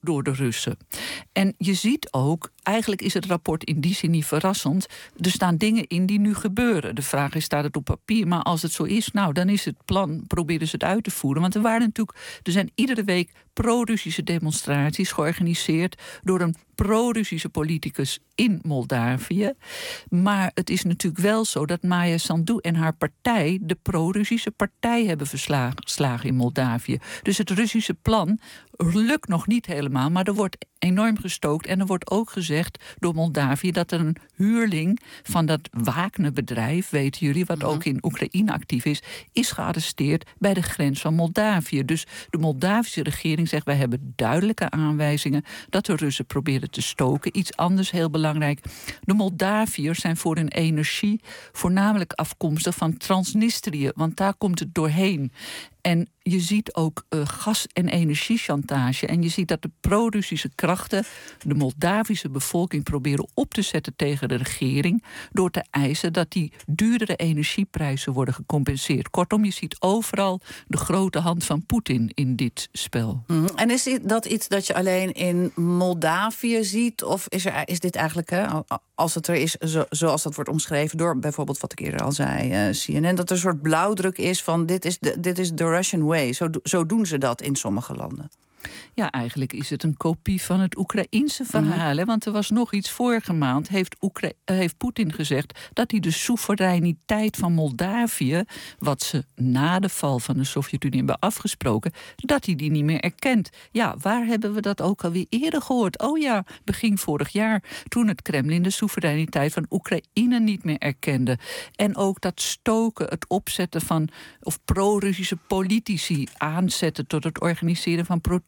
door de Russen. En je ziet ook, eigenlijk is het rapport in die zin niet verrassend. Er staan dingen in die nu gebeuren. De vraag is, staat het op papier? Maar als het zo is, nou, dan is het plan, proberen ze het uit te voeren. Want er zijn iedere week pro-Russische demonstraties georganiseerd door een pro-Russische politicus in Moldavië. Maar het is natuurlijk wel zo dat Maia Sandu en haar partij de pro-Russische partij hebben verslagen in Moldavië. Dus het Russische plan lukt nog niet helemaal, maar er wordt enorm gestookt. En er wordt ook gezegd door Moldavië dat er een huurling van dat Wagner-bedrijf, weten jullie, wat ook in Oekraïne actief is gearresteerd bij de grens van Moldavië. Dus de Moldavische regering zegt, wij hebben duidelijke aanwijzingen dat de Russen proberen te stoken. Iets anders heel belangrijk. De Moldaviërs zijn voor hun energie voornamelijk afkomstig van Transnistrië, want daar komt het doorheen. En je ziet ook gas- en energiechantage. En je ziet dat de pro-Russische krachten de Moldavische bevolking proberen op te zetten tegen de regering door te eisen dat die duurdere energieprijzen worden gecompenseerd. Kortom, je ziet overal de grote hand van Poetin in dit spel. En is dat iets dat je alleen in Moldavië ziet? Of is dit eigenlijk, als het er is, zoals dat wordt omschreven door bijvoorbeeld wat ik eerder al zei, CNN, dat er een soort blauwdruk is van dit is de Russian way. Zo doen ze dat in sommige landen. Ja, eigenlijk is het een kopie van het Oekraïense verhaal. Hè? Want er was nog iets vorige maand. Heeft Poetin gezegd dat hij de soevereiniteit van Moldavië, wat ze na de val van de Sovjet-Unie hebben afgesproken, dat hij die niet meer erkent. Ja, waar hebben we dat ook alweer eerder gehoord? Oh ja, begin vorig jaar, toen het Kremlin de soevereiniteit van Oekraïne niet meer erkende. En ook dat stoken, het opzetten van, of pro-Russische politici aanzetten tot het organiseren van protesten.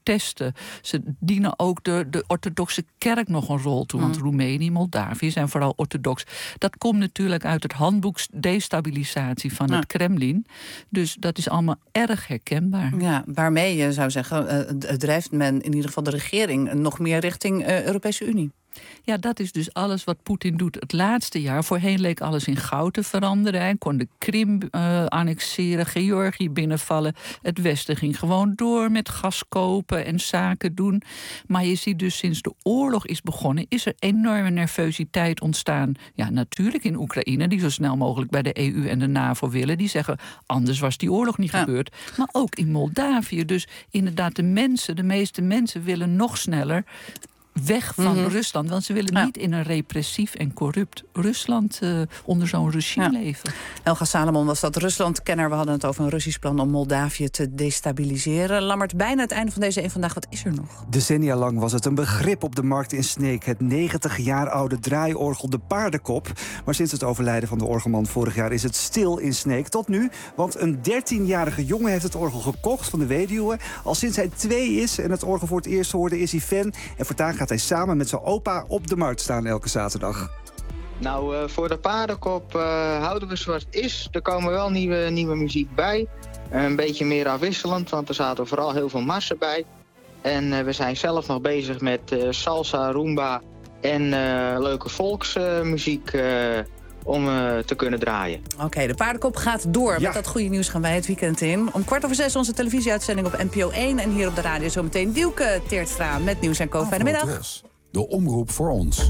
Ze dienen ook de orthodoxe kerk nog een rol toe. Want Roemenië, Moldavië zijn vooral orthodox. Dat komt natuurlijk uit het handboek destabilisatie van het Kremlin. Dus dat is allemaal erg herkenbaar. Ja, waarmee je zou zeggen, drijft men in ieder geval de regering nog meer richting Europese Unie. Ja, dat is dus alles wat Poetin doet het laatste jaar. Voorheen leek alles in goud te veranderen. Hij kon de Krim annexeren, Georgië binnenvallen. Het Westen ging gewoon door met gas kopen en zaken doen. Maar je ziet dus sinds de oorlog is begonnen, is er enorme nervositeit ontstaan. Ja, natuurlijk in Oekraïne, die zo snel mogelijk bij de EU en de NAVO willen. Die zeggen, anders was die oorlog niet gebeurd. Maar ook in Moldavië. Dus inderdaad, de meeste mensen willen nog sneller weg van Rusland. Want ze willen niet in een repressief en corrupt Rusland onder zo'n regime leven. Elga Salomon was dat Rusland-kenner. We hadden het over een Russisch plan om Moldavië te destabiliseren. Lammert, bijna het einde van deze Eén Vandaag. Wat is er nog? Decennia lang was het een begrip op de markt in Sneek. Het 90 jaar oude draaiorgel De Paardenkop. Maar sinds het overlijden van de orgelman vorig jaar is het stil in Sneek. Tot nu, want een 13-jarige jongen heeft het orgel gekocht van de weduwe. Al sinds hij 2 is en het orgel voor het eerst hoorde, is hij fan. En voortaan gaat hij samen met zijn opa op de markt staan elke zaterdag. Nou, voor De Paardenkop houden we zoals het is. Er komen wel nieuwe muziek bij. Een beetje meer afwisselend, want er zaten vooral heel veel marsen bij. En we zijn zelf nog bezig met salsa, rumba en leuke volksmuziek om te kunnen draaien. Oké, De Paardenkop gaat door. Met dat goede nieuws gaan wij het weekend in. Om 5:15 onze televisieuitzending op NPO 1. En hier op de radio zometeen Dielke Teertstra met nieuws en co. Fijne middag. De omroep voor ons.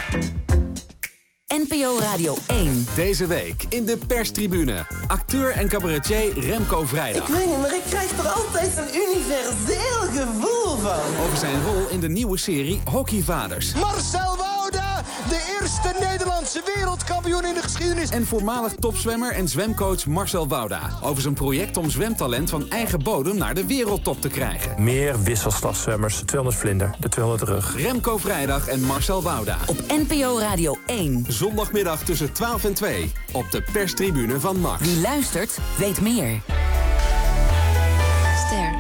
NPO Radio 1. Deze week in de perstribune. Acteur en cabaretier Remco Vrijdag. Ik weet niet, maar ik krijg er altijd een universeel gevoel van. Over zijn rol in de nieuwe serie Hockeyvaders. Marcel Wouda, de eerste Nederlandse wereldkampioen in de geschiedenis. En voormalig topzwemmer en zwemcoach Marcel Wouda. Over zijn project om zwemtalent van eigen bodem naar de wereldtop te krijgen. Meer wisselslagzwemmers, 200 vlinder, de 200 rug. Remco Vrijdag en Marcel Wouda. Op NPO Radio 1. Zondagmiddag tussen 12 en 2. Op de perstribune van Max. Wie luistert, weet meer. Ster.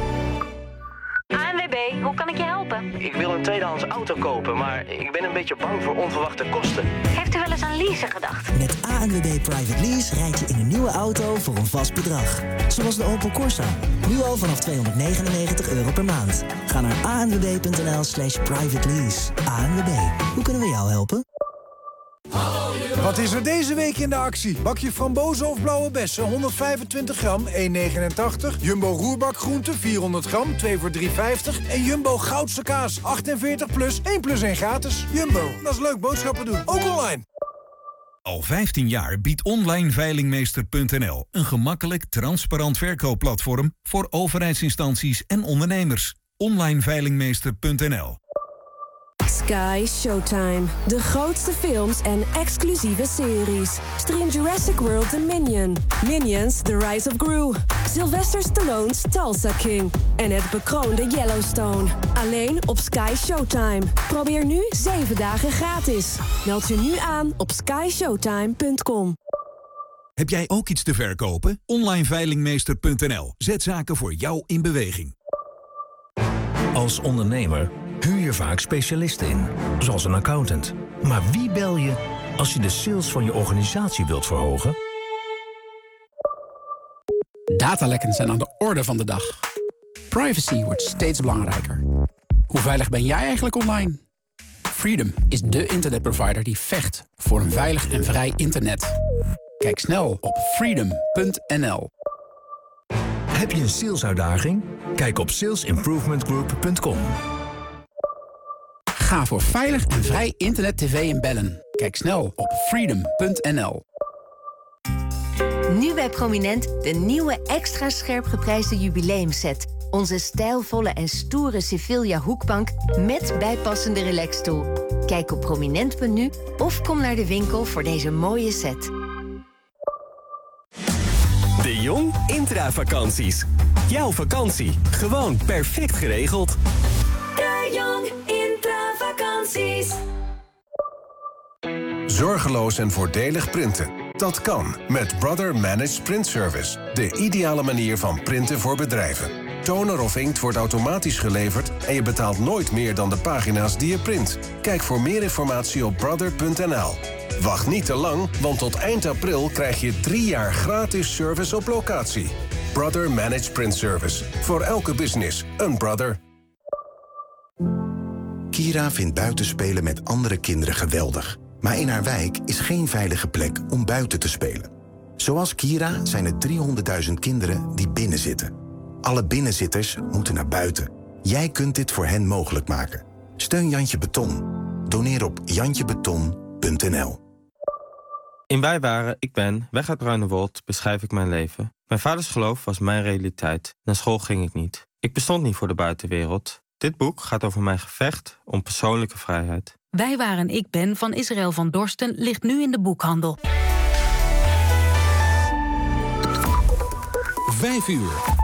ANWB, hoe kan ik je helpen? Ik wil een tweedehands auto kopen, maar ik ben een beetje bang voor onverwachte kosten. Heeft u wel eens aan leasen gedacht? Met ANWB Private Lease rijd je in een nieuwe auto voor een vast bedrag. Zoals de Opel Corsa. Nu al vanaf €299 per maand. Ga naar anwb.nl/private lease. ANWB, hoe kunnen we jou helpen? Wat is er deze week in de actie? Bakje frambozen of blauwe bessen, 125 gram, 1,89. Jumbo roerbakgroenten, 400 gram, 2 voor €3,50. En Jumbo Goudse kaas, 48 plus, 1 plus 1 gratis. Jumbo, dat is leuk boodschappen doen, ook online. Al 15 jaar biedt onlineveilingmeester.nl een gemakkelijk, transparant verkoopplatform voor overheidsinstanties en ondernemers. Onlineveilingmeester.nl. Sky Showtime. De grootste films en exclusieve series. Stream Jurassic World Dominion. Minions The Rise of Gru. Sylvester Stallone's Tulsa King. En het bekroonde Yellowstone. Alleen op Sky Showtime. Probeer nu 7 dagen gratis. Meld je nu aan op skyshowtime.com. Heb jij ook iets te verkopen? Onlineveilingmeester.nl. Zet zaken voor jou in beweging. Als ondernemer huur je vaak specialisten in, zoals een accountant. Maar wie bel je als je de sales van je organisatie wilt verhogen? Datalekken zijn aan de orde van de dag. Privacy wordt steeds belangrijker. Hoe veilig ben jij eigenlijk online? Freedom is de internetprovider die vecht voor een veilig en vrij internet. Kijk snel op freedom.nl. Heb je een salesuitdaging? Kijk op salesimprovementgroup.com. Ga voor veilig en vrij internet, tv en bellen. Kijk snel op freedom.nl. Nu bij Prominent de nieuwe extra scherp geprijsde jubileumset. Onze stijlvolle en stoere Sevilla hoekbank met bijpassende relaxstoel. Kijk op prominent.nu of kom naar de winkel voor deze mooie set. De Jong Intravakanties. Jouw vakantie, gewoon perfect geregeld. De Jong Intravakanties. Zorgeloos en voordelig printen. Dat kan met Brother Managed Print Service. De ideale manier van printen voor bedrijven. Toner of inkt wordt automatisch geleverd en je betaalt nooit meer dan de pagina's die je print. Kijk voor meer informatie op brother.nl. Wacht niet te lang, want tot eind april krijg je 3 jaar gratis service op locatie. Brother Managed Print Service. Voor elke business, een brother. Kira vindt buitenspelen met andere kinderen geweldig. Maar in haar wijk is geen veilige plek om buiten te spelen. Zoals Kira zijn er 300.000 kinderen die binnen zitten. Alle binnenzitters moeten naar buiten. Jij kunt dit voor hen mogelijk maken. Steun Jantje Beton. Doneer op jantjebeton.nl. In Wij waren, ik ben, weg uit Bruinewold, beschrijf ik mijn leven. Mijn vaders geloof was mijn realiteit. Naar school ging ik niet. Ik bestond niet voor de buitenwereld. Dit boek gaat over mijn gevecht om persoonlijke vrijheid. Wij waren, ik ben, van Israël van Dorsten ligt nu in de boekhandel. 5 uur.